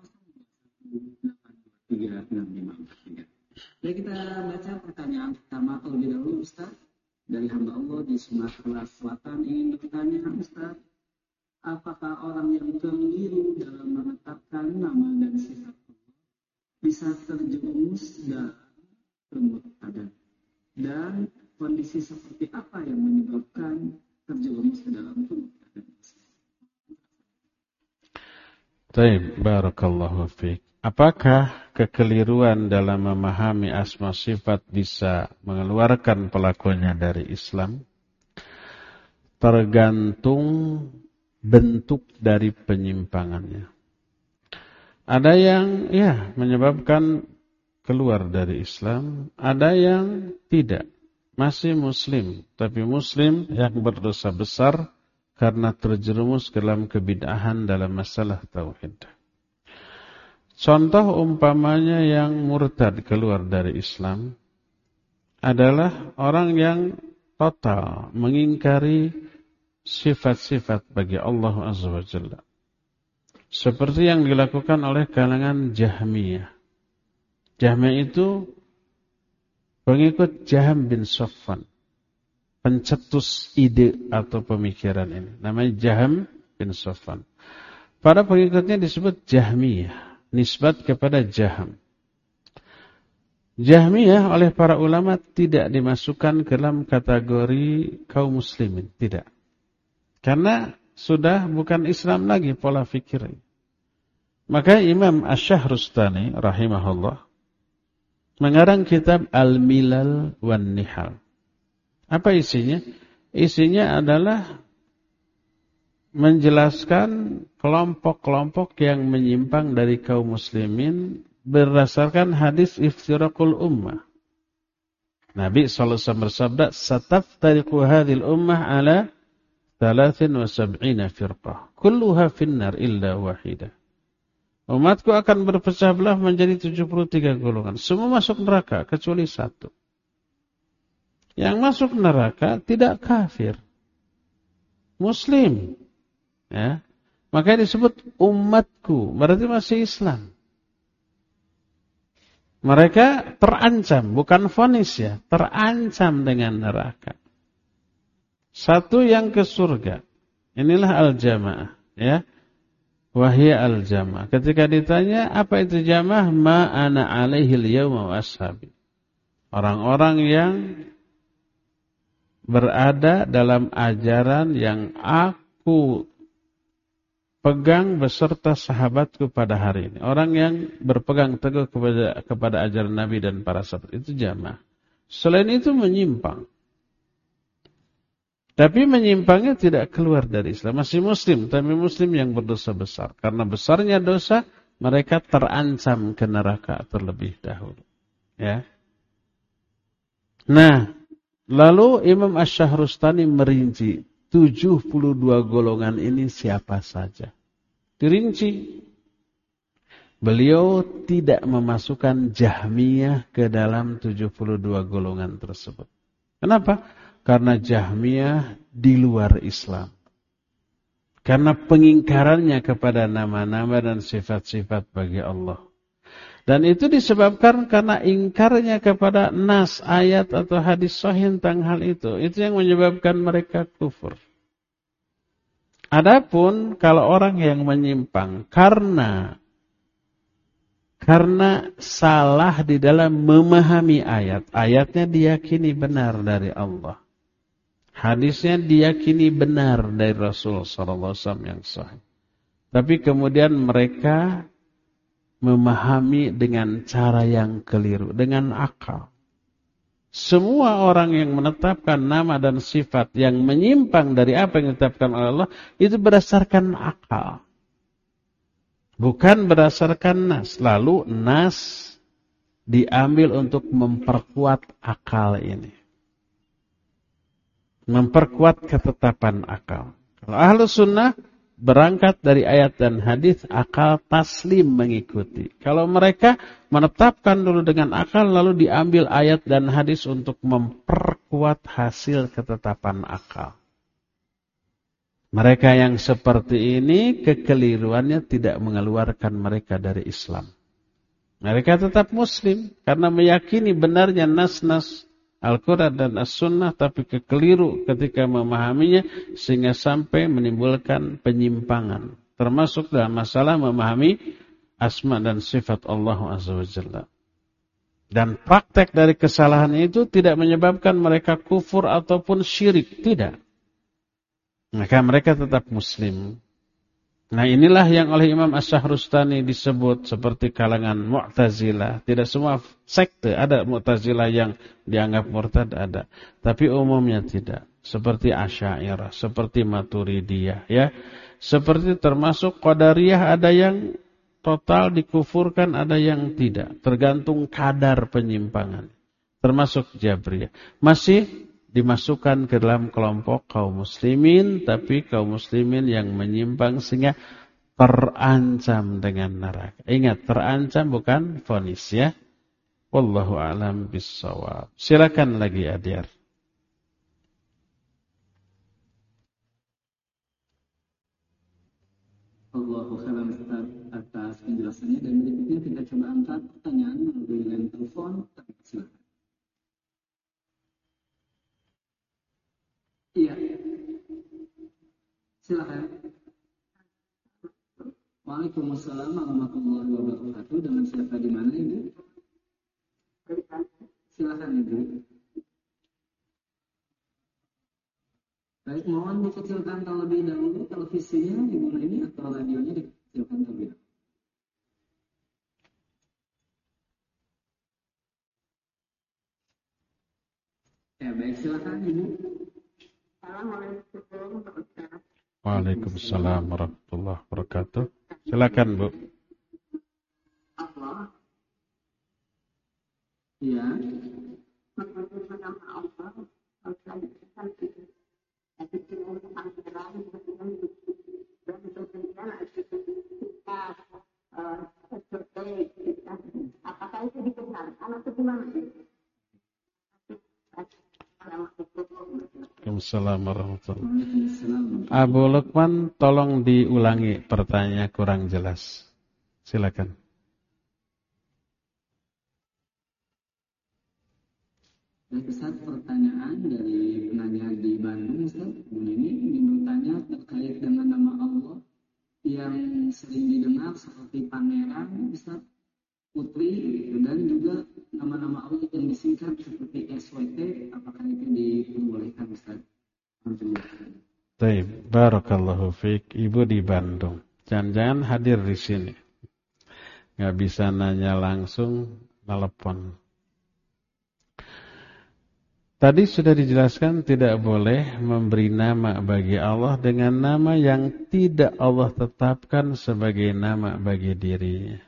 021 823 6543. Jadi kita baca pertanyaan pertama terlebih dahulu Ustaz dari hamba Allah di Sumatera Selatan ingin bertanya Ustaz, apakah orang yang keliru dalam menetapkan nama dan sifat Allah bisa terjerumus dalam kemurtadan? Dan kondisi seperti apa yang menyebabkan terjerumus ke dalam kemurtadan? Baik, barakallahu fiik. Apakah kekeliruan dalam memahami asma sifat bisa mengeluarkan pelakunya dari Islam? Tergantung bentuk dari penyimpangannya. Ada yang menyebabkan keluar dari Islam, ada yang tidak. Masih muslim, tapi muslim yang berdosa besar karena terjerumus ke dalam kebid'ahan dalam masalah tauhid. Contoh umpamanya yang murtad keluar dari Islam adalah orang yang total mengingkari sifat-sifat bagi Allah Azza wa Jalla. Seperti yang dilakukan oleh kalangan Jahmiyah. Jahmiyah itu pengikut Jahm bin Safwan, pencetus ide atau pemikiran ini. Namanya Jahm bin Safwan. Pada pengikutnya disebut Jahmiyah. Nisbat kepada Jahm. Jahmiyah oleh para ulama tidak dimasukkan ke dalam kategori kaum muslimin. Tidak. Karena sudah bukan Islam lagi pola fikirnya. Maka Imam Asy-Syahrustani rahimahullah mengarang kitab Al-Milal wan Nihal. Apa isinya? Isinya adalah menjelaskan kelompok-kelompok yang menyimpang dari kaum muslimin berdasarkan hadis iftiraqul ummah. Nabi sallallahu alaihi wasallam bersabda, "Sataftariqu hadhil ummah ala 73 firqah, kulluha finnar illa wahidah." Umatku akan berpecah belah menjadi 73 golongan. Semua masuk neraka kecuali satu. Yang masuk neraka tidak kafir, muslim. Ya. Makanya disebut umatku, berarti masih Islam. Mereka terancam, bukan vonis ya, terancam dengan neraka. Satu yang ke surga. Inilah al-jamaah, ya. Wahia al-jamaah. Ketika ditanya apa itu jamaah, ma ana alaihil yauma wa ashabi. Orang-orang yang berada dalam ajaran yang aku pegang beserta sahabatku pada hari ini. Orang yang berpegang teguh kepada ajaran Nabi dan para sahabat. Itu jamaah. Selain itu menyimpang. Tapi menyimpangnya tidak keluar dari Islam. Masih muslim, tapi muslim yang berdosa besar. Karena besarnya dosa, mereka terancam ke neraka terlebih dahulu. Ya. Nah, lalu Imam Asy-Syahrustani merinci 72 golongan ini siapa saja. Dirinci. Beliau tidak memasukkan Jahmiyah ke dalam 72 golongan tersebut. Kenapa? Karena Jahmiyah di luar Islam. Karena pengingkarannya kepada nama-nama dan sifat-sifat bagi Allah. Dan itu disebabkan karena ingkarnya kepada nas, ayat atau hadis sahih tentang hal itu. Itu yang menyebabkan mereka kufur. Adapun kalau orang yang menyimpang karena salah di dalam memahami ayat. Ayatnya diyakini benar dari Allah. Hadisnya diyakini benar dari Rasul SAW yang sahih. Tapi kemudian mereka memahami dengan cara yang keliru, dengan akal. Semua orang yang menetapkan nama dan sifat yang menyimpang dari apa yang ditetapkan oleh Allah, itu berdasarkan akal. Bukan berdasarkan nas. Lalu nas diambil untuk memperkuat akal ini. memperkuat ketetapan akal. Kalau Ahlus Sunnah berangkat dari ayat dan hadis, akal taslim mengikuti. Kalau mereka menetapkan dulu dengan akal, lalu diambil ayat dan hadis untuk memperkuat hasil ketetapan akal. Mereka yang seperti ini, kekeliruannya tidak mengeluarkan mereka dari Islam. Mereka tetap Muslim karena meyakini benarnya nas-nas Al-Quran dan As-Sunnah, tapi kekeliru ketika memahaminya sehingga sampai menimbulkan penyimpangan. Termasuk dalam masalah memahami asma dan sifat Allah Azza wa Jalla. Dan praktek dari kesalahan itu tidak menyebabkan mereka kufur ataupun syirik. Tidak. Maka mereka tetap Muslim. Nah inilah yang oleh Imam Asy-Syahrustani disebut seperti kalangan Mu'tazilah. Tidak semua sekte ada Mu'tazilah yang dianggap murtad ada. Tapi umumnya tidak. Seperti Asy'ariyah, seperti Maturidiyah. Ya. Seperti termasuk Qadariyah ada yang total dikufurkan, ada yang tidak. Tergantung kadar penyimpangan. Termasuk Jabriyah. Masih dimasukkan ke dalam kelompok kaum muslimin, tapi kaum muslimin yang menyimpang sehingga terancam dengan neraka. Ingat, terancam bukan vonis ya. Wallahu a'lam bissawab. Silakan lagi Adyar. Allahu a'lam atas penjelasannya, dan berikutnya kita coba angkat pertanyaan melalui line telepon. Silakan. Iya. Silakan. Waalaikumsalam warahmatullahi wabarakatuh. Dengan siapa di mana Ibu? Silakan Ibu. Baik, mohon dikecilkan terlebih dahulu televisinya Ibu ini atau radionya dikecilkan terlebih dahulu. Ya, baik, silakan Ibu. Waalaikumsalam warahmatullahi wabarakatuh. Silakan Bu. Allah. Ya. Apakah itu dibenarkan atau gimana? Waalaikumsalam warahmatullahi wabarakatuh. Abu Lukman, tolong diulangi pertanyaannya, kurang jelas. Silakan. Ustaz, pertanyaan dari penanya di Bandung, Ustaz. Ini bertanya terkait dengan nama Allah yang sering didengar seperti Pangeran, Ustaz, Putri, dan juga nama-nama Allah yang disingkat seperti SWT. Apakah itu diperbolehkan, Ustaz? Baik, barakallahu fiik. Ibu di Bandung. Jangan-jangan hadir di sini. Nggak bisa nanya langsung, telepon. Tadi sudah dijelaskan tidak boleh memberi nama bagi Allah dengan nama yang tidak Allah tetapkan sebagai nama bagi dirinya.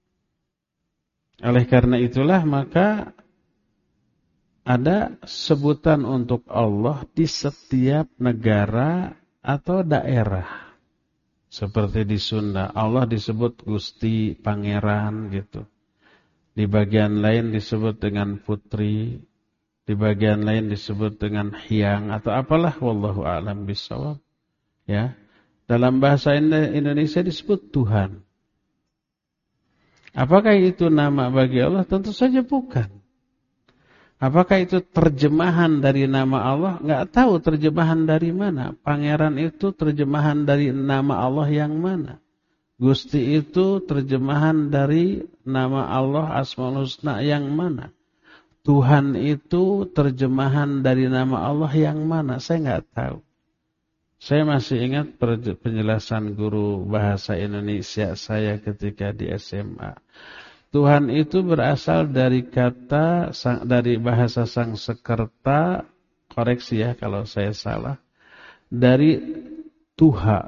Oleh karena itulah maka ada sebutan untuk Allah di setiap negara atau daerah. Seperti di Sunda, Allah disebut Gusti, Pangeran gitu. Di bagian lain disebut dengan Putri, di bagian lain disebut dengan Hyang atau apalah, wallahu a'lam bishawab. Ya. Dalam bahasa Indonesia disebut Tuhan. Apakah itu nama bagi Allah? Tentu saja bukan. Apakah itu terjemahan dari nama Allah? Enggak tahu terjemahan dari mana. Pangeran itu terjemahan dari nama Allah yang mana? Gusti itu terjemahan dari nama Allah Asmaul Husna yang mana? Tuhan itu terjemahan dari nama Allah yang mana? Saya enggak tahu. Saya masih ingat penjelasan guru bahasa Indonesia saya ketika di SMA. Tuhan itu berasal dari kata, dari bahasa Sangsekerta, koreksi ya kalau saya salah, dari tua.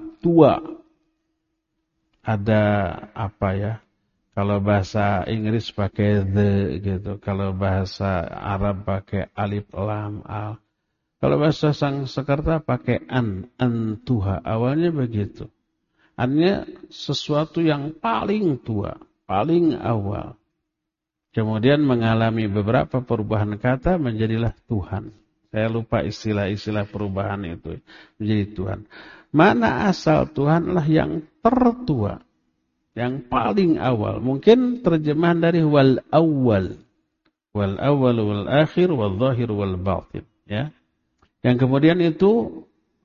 Ada apa ya? Kalau bahasa Inggris pakai the gitu, kalau bahasa Arab pakai alif lam al. Kalau bahasa Sanskerta pakai antuha. Awalnya begitu. Artinya sesuatu yang paling tua, paling awal. Kemudian mengalami beberapa perubahan kata menjadilah Tuhan. Saya lupa istilah-istilah perubahan itu. Menjadi Tuhan. Mana asal Tuhan adalah yang tertua. Yang paling awal. Mungkin terjemahan dari wal awal. Wal awal wal akhir wal zahir wal batin. Ya. Yang kemudian itu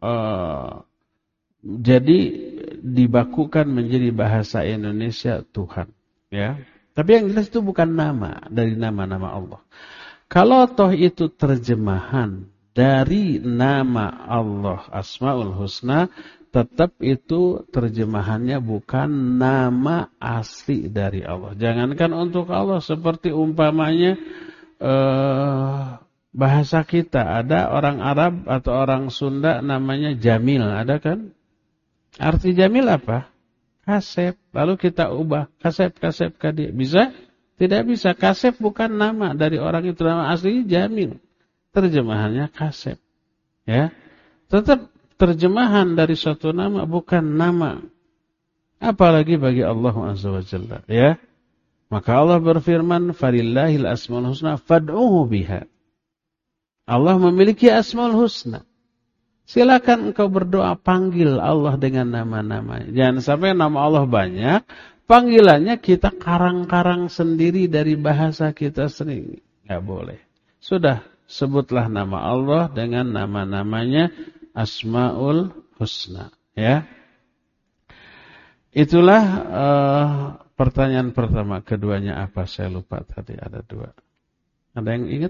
jadi dibakukan menjadi bahasa Indonesia Tuhan. Ya. Tapi yang jelas itu bukan nama dari nama-nama Allah. Kalau toh itu terjemahan dari nama Allah Asmaul Husna, tetap itu terjemahannya bukan nama asli dari Allah. Jangankan untuk Allah, seperti umpamanya bahasa kita, ada orang Arab atau orang Sunda namanya Jamil, ada kan? Arti Jamil apa? Kasep. Lalu kita ubah Kasep Kadir. Bisa? Tidak bisa. Kasep bukan nama dari orang itu, nama aslinya Jamil. Terjemahannya Kasep. Ya. Tetap terjemahan dari suatu nama bukan nama. Apalagi bagi Allah Azza wa Jalla, ya. Maka Allah berfirman, "Falillahil asmaul husna fad'uhu biha." Allah memiliki asmaul husna. Silakan engkau berdoa, panggil Allah dengan nama-namanya. Jangan sampai nama Allah banyak, panggilannya kita karang-karang sendiri dari bahasa kita sendiri. Enggak boleh. Sudah, sebutlah nama Allah dengan nama-namanya Asmaul Husna. Ya. Itulah pertanyaan pertama. Keduanya apa? Saya lupa tadi, ada dua. Ada yang ingat?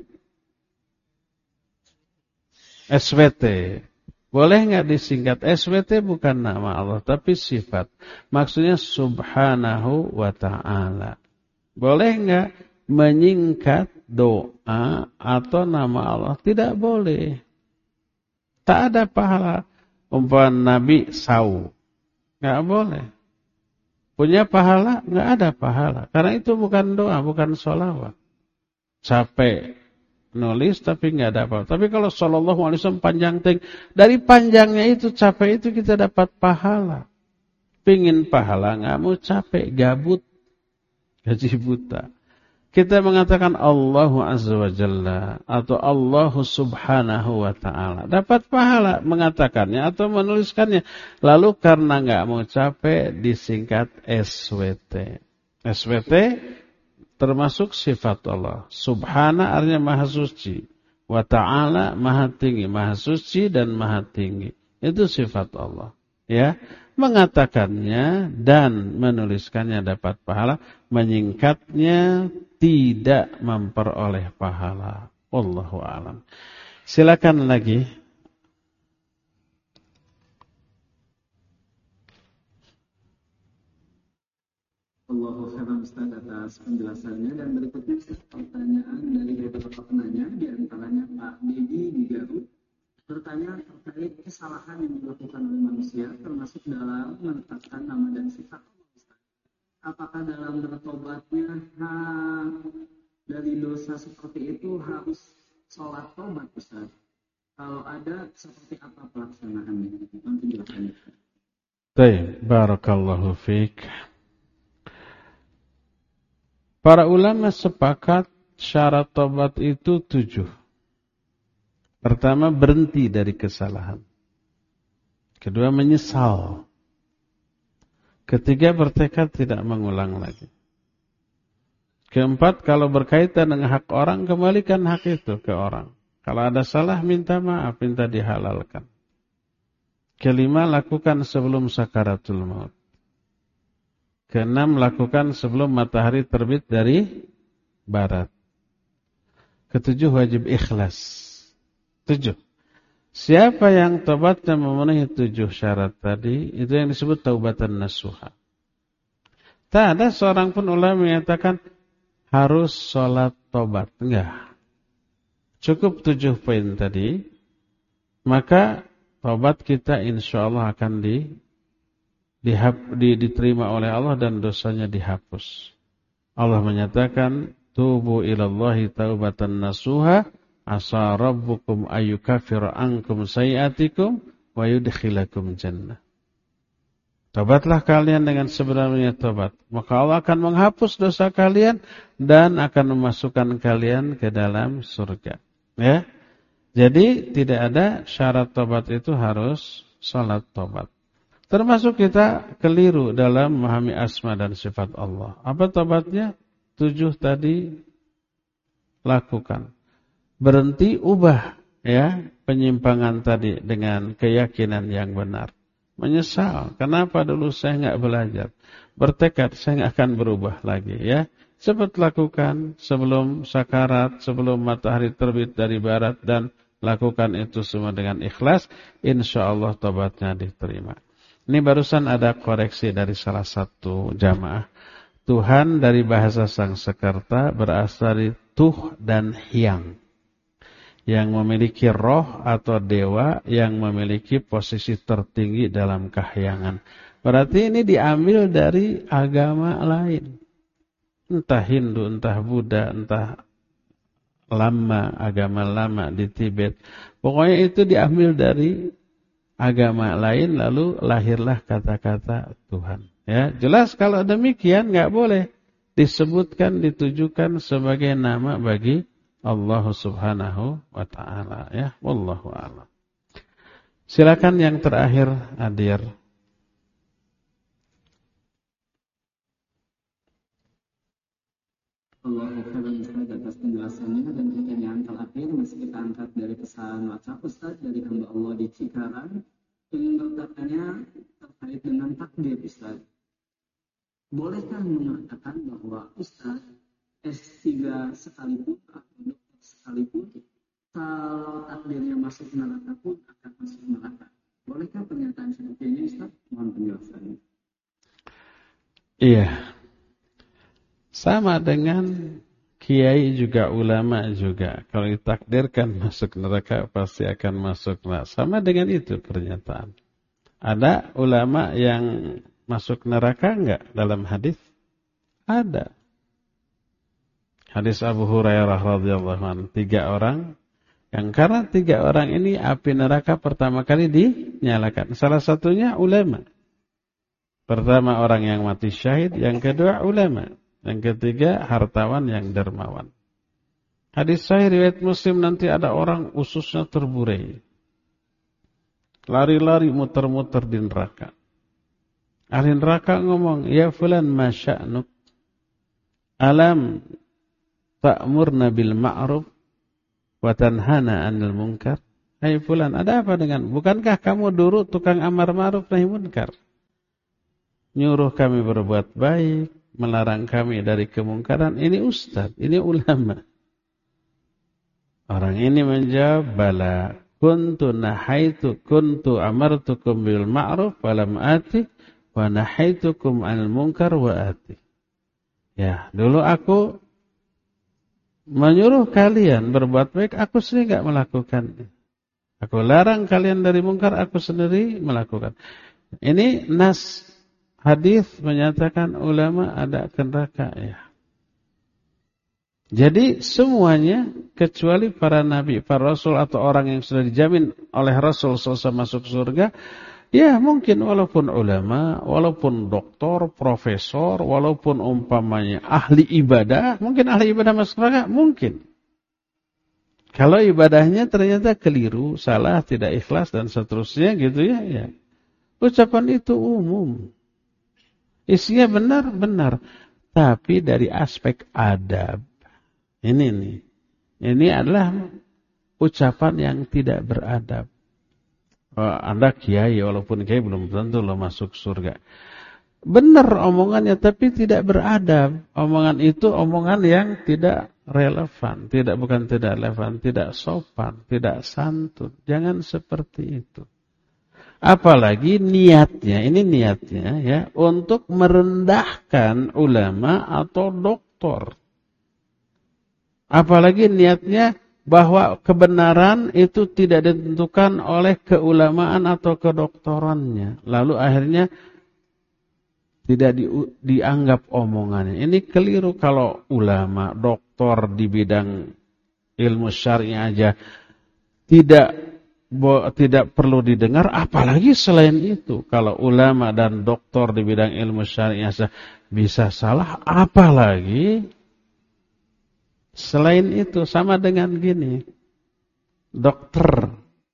SWT. Boleh nggak disingkat? SWT bukan nama Allah, tapi sifat. Maksudnya subhanahu wa ta'ala. Boleh nggak menyingkat doa atau nama Allah? Tidak boleh. Tak ada pahala. Umpama Nabi Sau. Nggak boleh. Punya pahala? Nggak ada pahala. Karena itu bukan doa, bukan sholawat. Capek nulis tapi nggak ada apa. Tapi kalau sallallahu alaihi wasallam panjang ting, dari panjangnya itu capek itu kita dapat pahala. Pingin pahala nggak mau capek, gabut, gaji buta. Kita mengatakan Allahu Azza wa Jalla atau Allahu Subhanahu wa Ta'ala. Dapat pahala mengatakannya atau menuliskannya. Lalu karena nggak mau capek disingkat SWT. SWT termasuk sifat Allah. Subhana artinya maha suci. Wa ta'ala maha tinggi. Maha suci dan maha tinggi. Itu sifat Allah. Ya. Mengatakannya dan menuliskannya dapat pahala. Menyingkatnya tidak memperoleh pahala. Wallahu a'lam. Silakan lagi. Allahu khairan Ustaz atas penjelasannya, dan berikutnya pertanyaan dari beberapa penanya, di antaranya Pak Dedi di Garut bertanya terkait kesalahan yang dilakukan oleh manusia termasuk dalam menetapkan nama dan sifat Allah, Ustaz. Apakah dalam bertobatnya dari dosa seperti itu harus sholat tobat, Ustaz? Kalau ada, seperti apa pelaksanaannya? Nanti jelaskan. Baik, barakallahu fiik. Para ulama sepakat syarat tobat itu 7. Pertama, berhenti dari kesalahan. Kedua, menyesal. Ketiga, bertekad tidak mengulang lagi. Keempat, kalau berkaitan dengan hak orang, kembalikan hak itu ke orang. Kalau ada salah, minta maaf, minta dihalalkan. Kelima, lakukan sebelum sakaratul maut. Keenam, lakukan sebelum matahari terbit dari barat. Ketujuh, wajib ikhlas. 7. Siapa yang tobatnya memenuhi 7 syarat tadi, itu yang disebut taubatan nasuha. Tak ada seorang pun ulama mengatakan harus sholat tobat. Enggak. Cukup 7 poin tadi, maka tobat kita insya Allah akan diterima oleh Allah dan dosanya dihapus. Allah menyatakan, tubu ilallahi taubatan nasuha, asa rabbukum ayyukaffira ankum sayi'atikum wa yudkhilakum jannah. Tobatlah kalian dengan sebenarnya tobat, maka Allah akan menghapus dosa kalian dan akan memasukkan kalian ke dalam surga. Ya. Jadi tidak ada syarat tobat itu harus salat tobat. Termasuk kita keliru dalam memahami asma dan sifat Allah. Apa tobatnya? 7 tadi lakukan. Berhenti, ubah ya penyimpangan tadi dengan keyakinan yang benar. Menyesal, kenapa dulu saya enggak belajar? Bertekad saya enggak akan berubah lagi ya. Cepat lakukan sebelum sakarat, sebelum matahari terbit dari barat, dan lakukan itu semua dengan ikhlas, insyaallah tobatnya diterima. Ini barusan ada koreksi dari salah satu jamaah. Tuhan dari bahasa Sanskerta berasal dari tuh dan hyang, yang memiliki roh atau dewa yang memiliki posisi tertinggi dalam kahyangan. Berarti ini diambil dari agama lain. Entah Hindu, entah Buddha, entah agama lama di Tibet. Pokoknya itu diambil dari agama lain, lalu lahirlah kata-kata Tuhan. Ya, jelas kalau demikian enggak boleh disebutkan, ditujukan sebagai nama bagi Allah Subhanahu wa ta'ala ya, wallahu a'lam. Silakan yang terakhir, Adir. Allahu Akbar atas penjelasannya, dan pertanyaan terakhir masih kita angkat dari pesan WhatsApp Ustaz dari hamba Allah di Cikarang. Ingin bertanya terkait dengan takdir Ustaz. Bolehkah mengatakan bahwa Ustaz S3 sekalipun atau dokter sekalipun, kalau takdirnya masuk neraka pun akan masuk neraka? Bolehkah pernyataan seperti ini Ustaz? Mohon penjelasannya. Iya. Sama dengan kiai juga, ulama juga. Kalau ditakdirkan masuk neraka pasti akan masuk neraka. Sama dengan itu pernyataan. Ada ulama yang masuk neraka enggak dalam hadis? Ada. Hadis Abu Hurairah radhiyallahu anhu, 3 orang yang karena 3 orang ini api neraka pertama kali dinyalakan. Salah satunya ulama. Pertama orang yang mati syahid, yang kedua ulama, yang ketiga hartawan yang dermawan. Hadis sahih riwayat Muslim, nanti ada orang ususnya terburai, lari-lari muter-muter di neraka. Ahli neraka ngomong, ya fulan ma sya'nuk? Alam ta'murna bil ma'ruf wa tanhana 'anil munkar? Hai fulan, ada apa dengan, bukankah kamu dulu tukang amar ma'ruf nahi munkar? Nyuruh kami berbuat baik, melarang kami dari kemungkaran. Ini ustaz, ini ulama. Orang ini menjawab, bala kuntu amartukum bil ma'ruf wa lam ati wa nahaitukum 'anil munkar wa ati. Ya, dulu aku menyuruh kalian berbuat baik, aku sendiri enggak melakukan. Aku larang kalian dari mungkar, aku sendiri melakukan. Ini nas hadis menyatakan ulama ada neraka ya. Jadi semuanya kecuali para nabi, para rasul atau orang yang sudah dijamin oleh Rasul SAW masuk surga, ya mungkin walaupun ulama, walaupun doktor, profesor, walaupun umpamanya ahli ibadah, mungkin ahli ibadah masuk neraka, mungkin. Kalau ibadahnya ternyata keliru, salah, tidak ikhlas dan seterusnya gitu ya. Ucapan itu umum. Isinya benar, tapi dari aspek adab. Ini adalah ucapan yang tidak beradab. Anda kiai, walaupun kiai belum tentu lo masuk surga. Benar omongannya, tapi tidak beradab. Omongan itu omongan yang tidak relevan, tidak relevan, tidak sopan, tidak santun. Jangan seperti itu. Apalagi niatnya, ini niatnya ya untuk merendahkan ulama atau doktor. Apalagi niatnya bahwa kebenaran itu tidak ditentukan oleh keulamaan atau kedoktorannya. Lalu akhirnya tidak dianggap omongannya. Ini keliru kalau ulama, doktor di bidang ilmu syar'i aja tidak perlu didengar, apalagi selain itu. Kalau ulama dan doktor di bidang ilmu syar'i bisa salah, apalagi selain itu. Sama dengan gini, dokter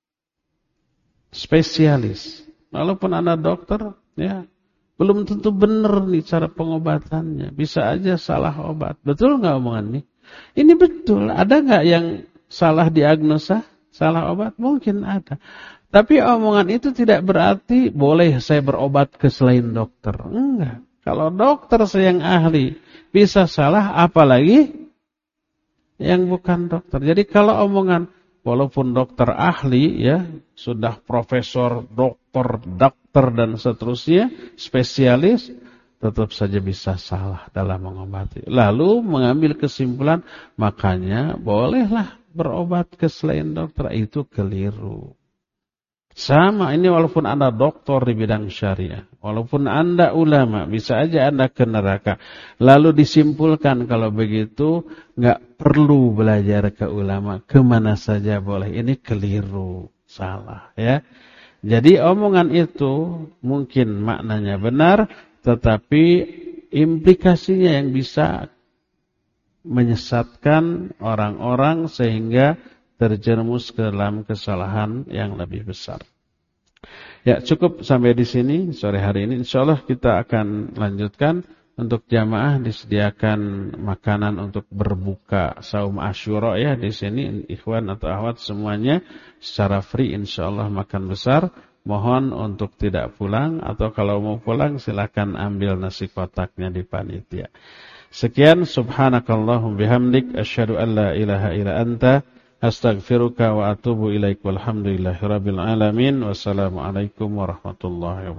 spesialis, walaupun Anda dokter, ya belum tentu benar nih cara pengobatannya. Bisa aja salah obat. Betul nggak omongan ini? Ini betul. Ada nggak yang salah diagnosa, salah obat? Mungkin ada. Tapi omongan itu tidak berarti boleh saya berobat ke selain dokter. Enggak. Kalau dokter saya yang ahli bisa salah, apalagi yang bukan dokter. Jadi kalau omongan walaupun dokter ahli, ya sudah profesor, dokter, dan seterusnya, spesialis, tetap saja bisa salah dalam mengobati. Lalu mengambil kesimpulan, makanya bolehlah berobat ke selain dokter, itu keliru. Sama ini walaupun Anda doktor di bidang syariah, walaupun Anda ulama, bisa aja Anda ke neraka. Lalu disimpulkan kalau begitu nggak perlu belajar ke ulama, kemana saja boleh. Ini keliru, salah ya. Jadi omongan itu mungkin maknanya benar, tetapi implikasinya yang bisa menyesatkan orang-orang sehingga terjerumus ke dalam kesalahan yang lebih besar. Ya, cukup sampai di sini sore hari ini. Insyaallah kita akan lanjutkan. Untuk jamaah disediakan makanan untuk berbuka saum Asyura ya di sini, ikhwan atau akhwat semuanya secara free insyaallah, makan besar. Mohon untuk tidak pulang, atau kalau mau pulang silakan ambil nasi kotaknya di panitia. Sekian, subhanakallahum bihamdik asyhadu an la ilaha illa anta astaghfiruka wa atubu ilaik, walhamdulillahirabbil alamin. Wassalamualaikum warahmatullahi wabarakatuh.